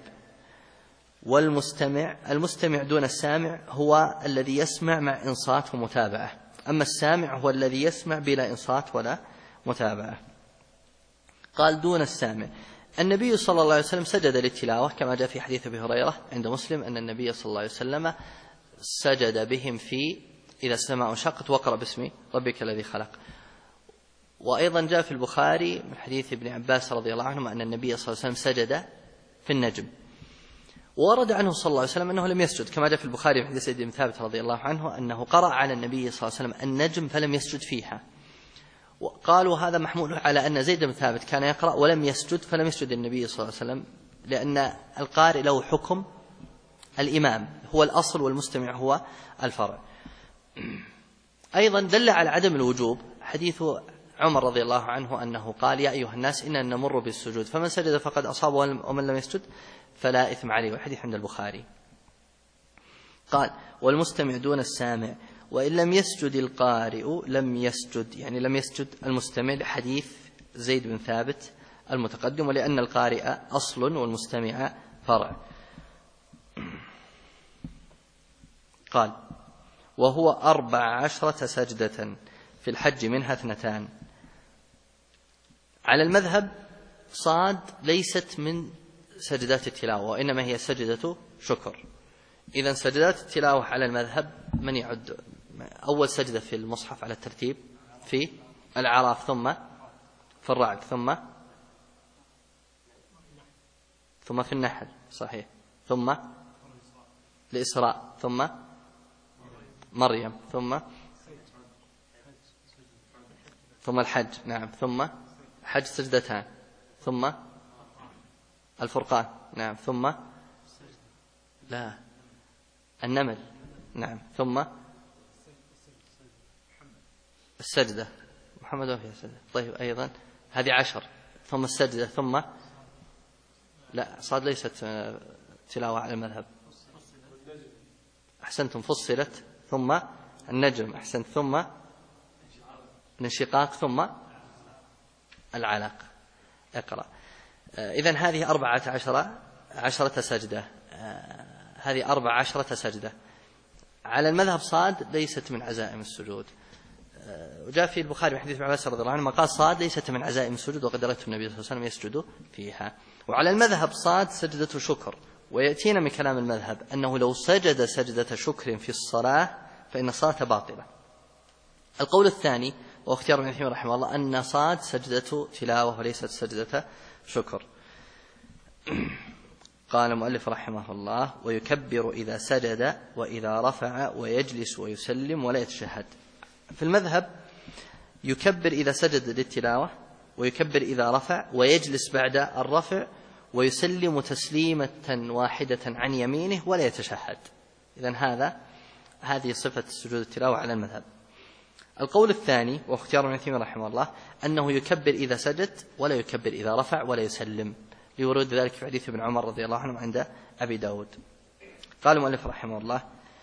المستمع دون السامع هو الذي يسمع مع إنصات ومتابعة، أما السامع هو الذي يسمع بلا إنصات ولا متابعة. قال دون السامع. النبي صلى الله عليه وسلم سجد للتلاوة كما جاء في حديث أبي هريرة عند مسلم أن النبي صلى الله عليه وسلم سجد بهم في إذا السماء انشقت واقرأ باسم ربك الذي خلق. وأيضا جاء في البخاري من حديث ابن عباس رضي الله عنهما أن النبي صلى الله عليه وسلم سجد في النجم. ورد عنه صلى الله عليه وسلم أنه لم يسجد كما جاء في البخاري من حديث زيد بن ثابت رضي الله عنه أنه قرأ على النبي صلى الله عليه وسلم النجم فلم يسجد فيها. وقالوا هذا محمول على أن زيد بن ثابت كان يقرأ ولم يسجد فلم يسجد النبي صلى الله عليه وسلم، لأن القارئ له حكم الإمام هو الأصل والمستمع هو الفرع. أيضا دل على عدم الوجوب حديث عمر رضي الله عنه أنه قال يا أيها الناس إننا نمر بالسجود فمن سجد فقد أصاب ومن لم يسجد فلا إثم عليه، والحديث عند البخاري. قال والمستمع دون السامع، وإن لم يسجد القارئ لم يسجد، يعني لم يسجد المستمع لحديث زيد بن ثابت المتقدم، ولأن القارئ أصل والمستمع فرع. قال وهو 14 سجدة في الحج منها 2. على المذهب صاد ليست من سجدات التلاوة وإنما هي سجدة شكر. إذن سجدات التلاوة على المذهب من يعد أول سجدة في المصحف على الترتيب في الأعراف، ثم في الرعد، ثم في النحل صحيح، ثم الإسراء، ثم مريم، ثم الحج، نعم، ثم حج سجدتان، ثم الفرقان، نعم، ثم لا النمل، نعم، ثم السجدة محمد وفي السجدة. طيب أيضا هذه 10، ثم السجدة، ثم لا صاد ليست تلاوة على المذهب. أحسنتم، فصلت، ثم النجم، أحسنت، ثم الانشقاق، ثم العلق. اقرأ. إذن هذه 14 سجدة، هذه 14 سجدة. على المذهب صاد ليست من عزائم السجود. وجاء في البخاري من حديث ابن عباس رضي الله عنه قال صاد ليست من عزائم السجود وقد رأيت النبي صلى الله عليه وسلم يسجد فيها. وعلى المذهب صاد سجدة شكر. ويأتينا من كلام المذهب أنه لو سجد سجدة شكر في الصلاة فإن الصلاة باطلة. القول الثاني واختيار ابن تيمية رحمه الله أن صاد سجدة تلاوة وليست سجدة شكر. قال المؤلف رحمه الله ويكبر إذا سجد وإذا رفع ويجلس ويسلم ولا يتشهد. في المذهب يكبر إذا سجد للتلاوة، ويكبر إذا رفع، ويجلس بعد الرفع، ويسلم تسليمة واحدة عن يمينه ولا يتشهد. إذن هذه صفة سجود التلاوة على المذهب. القول الثاني واختيار ابن تيمية رحمه الله أنه يكبر إذا سجد ولا يكبر إذا رفع ولا يسلم، لورود ذلك في حديث ابن عمر رضي الله عنه عند أبي داود. قال المؤلف رحمه الله: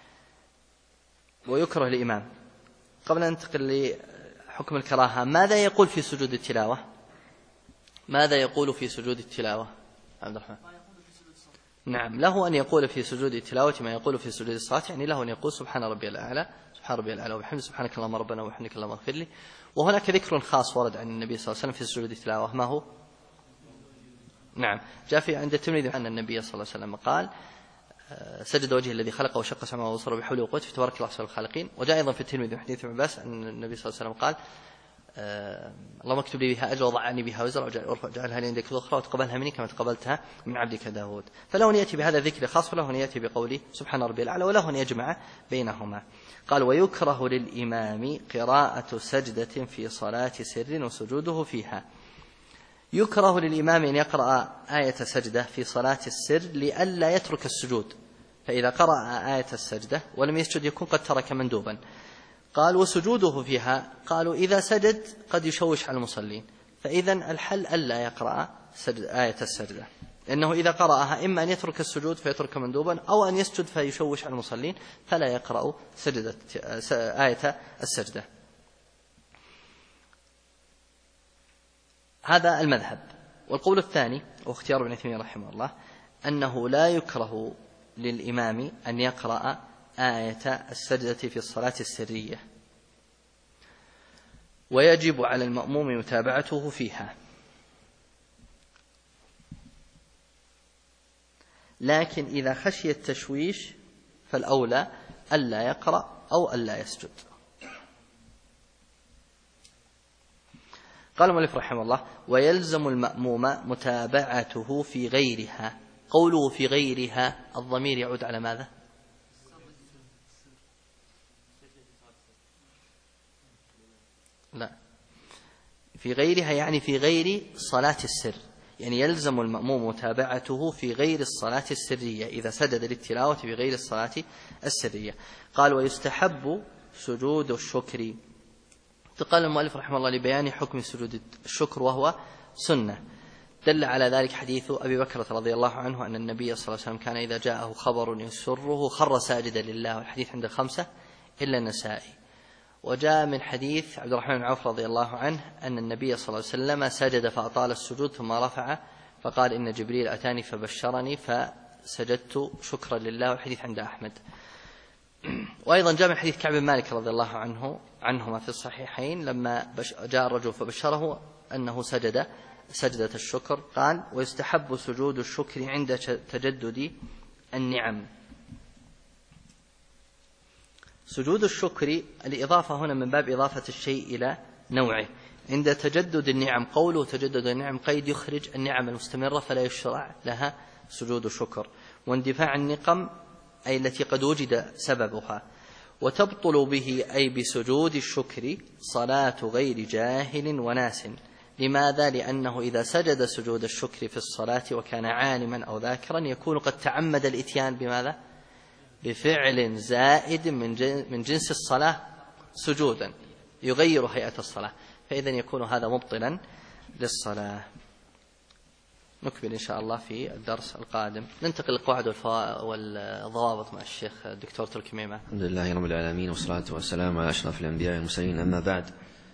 ويكره الإمام. قبل أن ننتقل لحكم الكراهة، ماذا يقول في سجود التلاوة؟ ماذا يقول في سجود التلاوة عبد الرحمن؟ نعم، له أن يقول في سجود التلاوة ما يقول في سجود الصلاة، يعني له أن يقول سبحان ربي الأعلى، سبحان ربي الأعلى وبحمده، سبحانك اللهم ربنا وبحمدك اللهم اغفر لي. وهناك ذكر خاص ورد عن النبي صلى الله عليه وسلم في سجود التلاوة، ما هو؟ نعم، جاء في عند الترمذي أن النبي صلى الله عليه وسلم قال: سجد وجه الذي خلقه وشق سمعه وبصره بحوله وقوته فتبارك الله أحسن الخالقين. وجاء أيضا في الترمذي من حديث ابن عباس أن النبي صلى الله عليه وسلم قال: اللهم اكتب لي بها أجر وضعني بها وزر واجعلها لي عندك ذخرى وتقبلها مني كما تقبلتها من عبدك داود. فله أن يأتي بهذا الذكر خاص، وله أن يأتي بقوله سبحان ربي الأعلى، وله أن يجمع بينهما. قال: ويكره للإمام قراءة سجدة في صلاة سر وسجوده فيها. يكره للإمام أن يقرأ آية سجدة في صلاة السر لئلا يترك السجود، فإذا قرأ آية السجدة ولم يسجد يكون قد ترك مندوبا. قال: وسجوده فيها، قالوا إذا سجد قد يشوش على المصلين، فإذن الحل ألا يقرأ آية السجدة، لأنه إذا قرأها إما أن يترك السجود فيترك مندوبا، أو أن يسجد فيشوش على المصلين فلا يقرأ آية السجدة. هذا المذهب. والقول الثاني واختيار ابن تيمية رحمه الله أنه لا يكره للإمام أن يقرأ آية السجدة في الصلاة السرية، ويجب على المأموم متابعته فيها، لكن إذا خشي التشويش فالأولى ألا يقرأ أو ألا يسجد. قال المؤلف رحمه الله: ويلزم المأموم متابعته في غيرها. قوله في غيرها الضمير يعود على ماذا؟ لا، في غيرها يعني في غير صلاة السر، يعني يلزم المأموم متابعته في غير الصلاة السرية إذا سجد للتلاوة في غير الصلاة السرية. قال: ويستحب سجود الشكر. قال المؤلف رحمه الله لبيان حكم سجود الشكر وهو سنة. دل على ذلك حديث أبي بكر رضي الله عنه أن النبي صلى الله عليه وسلم كان إذا جاءه خبر يسره خر ساجدا لله، والحديث عند الخمسة إلا النسائي. وجاء من حديث عبد الرحمن بن عوف رضي الله عنه أن النبي صلى الله عليه وسلم سجد فأطال السجود ثم رفع فقال: إن جبريل أتاني فبشرني فسجدت شكرا لله، والحديث عند أحمد. وأيضا جاء من حديث كعب بن مالك رضي الله عنهما في الصحيحين لما جاء الرجل فبشره أنه سجد سجدة الشكر. قال: ويستحب سجود الشكر عند تجدد النعم. سجود الشكر الإضافة هنا من باب إضافة الشيء إلى نوعه. عند تجدد النعم، قوله تجدد النعم قيد يخرج النعم المستمرة فلا يشرع لها سجود شكر. واندفاع النقم أي التي قد وجد سببها. وتبطل به أي بسجود الشكر صلاة غير جاهل وناس. لماذا؟ لأنه إذا سجد سجود الشكر في الصلاة وكان عالما أو ذاكرا يكون قد تعمد الإتيان بماذا؟ بفعل زائد من جنس الصلاة سجودا يغير هيئة الصلاة، فإذن يكون هذا مبطلا للصلاة. نكمل إن شاء الله في الدرس القادم. ننتقل للقواعد والضوابط مع الشيخ الدكتور تركي ميمة. الحمد لله رب العالمين، والصلاة والسلام على أشرف الأنبياء والمرسلين، أما بعد.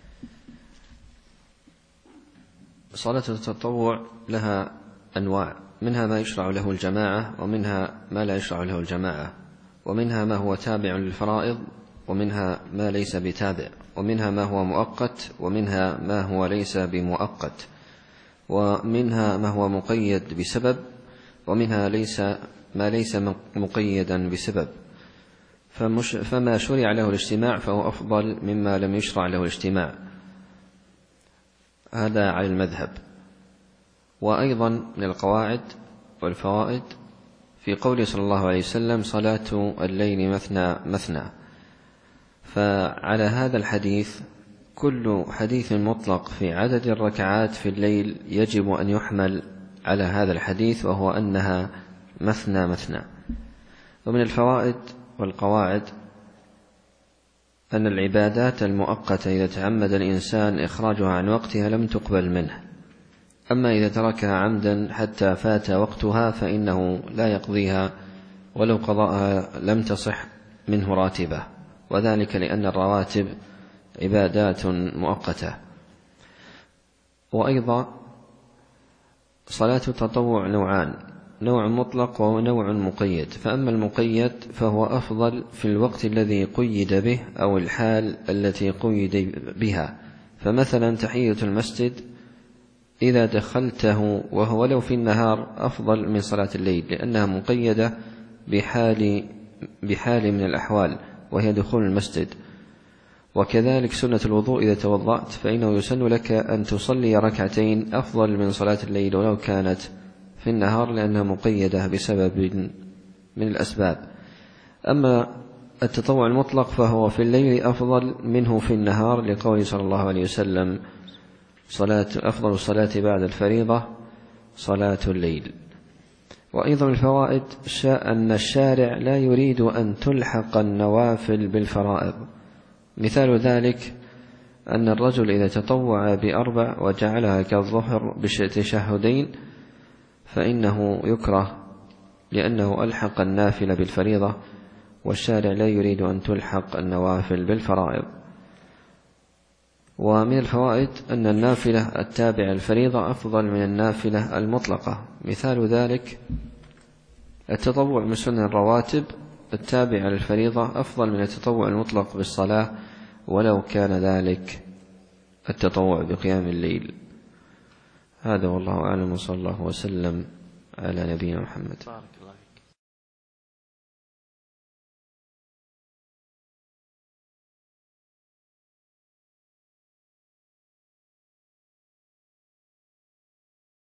صلاة التطوع لها أنواع، منها ما يشرع له الجماعة، ومنها ما لا يشرع له الجماعة، ومنها ما هو تابع للفرائض، ومنها ما ليس بتابع، ومنها ما هو مؤقت، ومنها ما هو ليس بمؤقت، ومنها ما هو مقيد بسبب، ومنها ما ليس مقيدا بسبب. فما شرع له الاجتماع فهو أفضل مما لم يشرع له الاجتماع، هذا على المذهب. وأيضا من القواعد والفوائد في قوله صلى الله عليه وسلم: صلاة الليل مثنى مثنى. فعلى هذا الحديث كل حديث مطلق في عدد الركعات في الليل يجب أن يحمل على هذا الحديث، وهو أنها مثنى مثنى. ومن الفوائد والقواعد أن العبادات المؤقتة إذا تعمد الإنسان إخراجها عن وقتها لم تقبل منه، أما إذا تركها عمدا حتى فات وقتها فإنه لا يقضيها، ولو قضاءها لم تصح منه راتبة، وذلك لأن الرواتب عبادات مؤقتة. وأيضا صلاة التطوع نوعان: نوع مطلق ونوع مقيد. فأما المقيد فهو أفضل في الوقت الذي قيد به أو الحال التي قيد بها. فمثلا تحية المسجد إذا دخلته وهو لو في النهار أفضل من صلاة الليل، لأنها مقيدة بحال من الأحوال وهي دخول المسجد. وكذلك سنة الوضوء إذا توضأت فإنه يسن لك أن تصلي ركعتين أفضل من صلاة الليل ولو كانت في النهار، لأنها مقيدة بسبب من الأسباب. أما التطوع المطلق فهو في الليل أفضل منه في النهار، لقول صلى الله عليه وسلم: أفضل الصلاة بعد الفريضة صلاة الليل. وأيضا من الفوائد أن الشارع لا يريد أن تلحق النوافل بالفرائض. مثال ذلك أن الرجل إذا تطوع ب4 وجعلها كالظهر بتشهدين فإنه يكره، لأنه ألحق النافل بالفريضة، والشارع لا يريد أن تلحق النوافل بالفرائض. ومن الفوائد أن النافلة التابعة الفريضة أفضل من النافلة المطلقة. مثال ذلك التطوع من سنن الرواتب التابعة للفريضة أفضل من التطوع المطلق بالصلاة، ولو كان ذلك التطوع بقيام الليل. هذا والله أعلم، وصلى الله وسلم على نبينا محمد.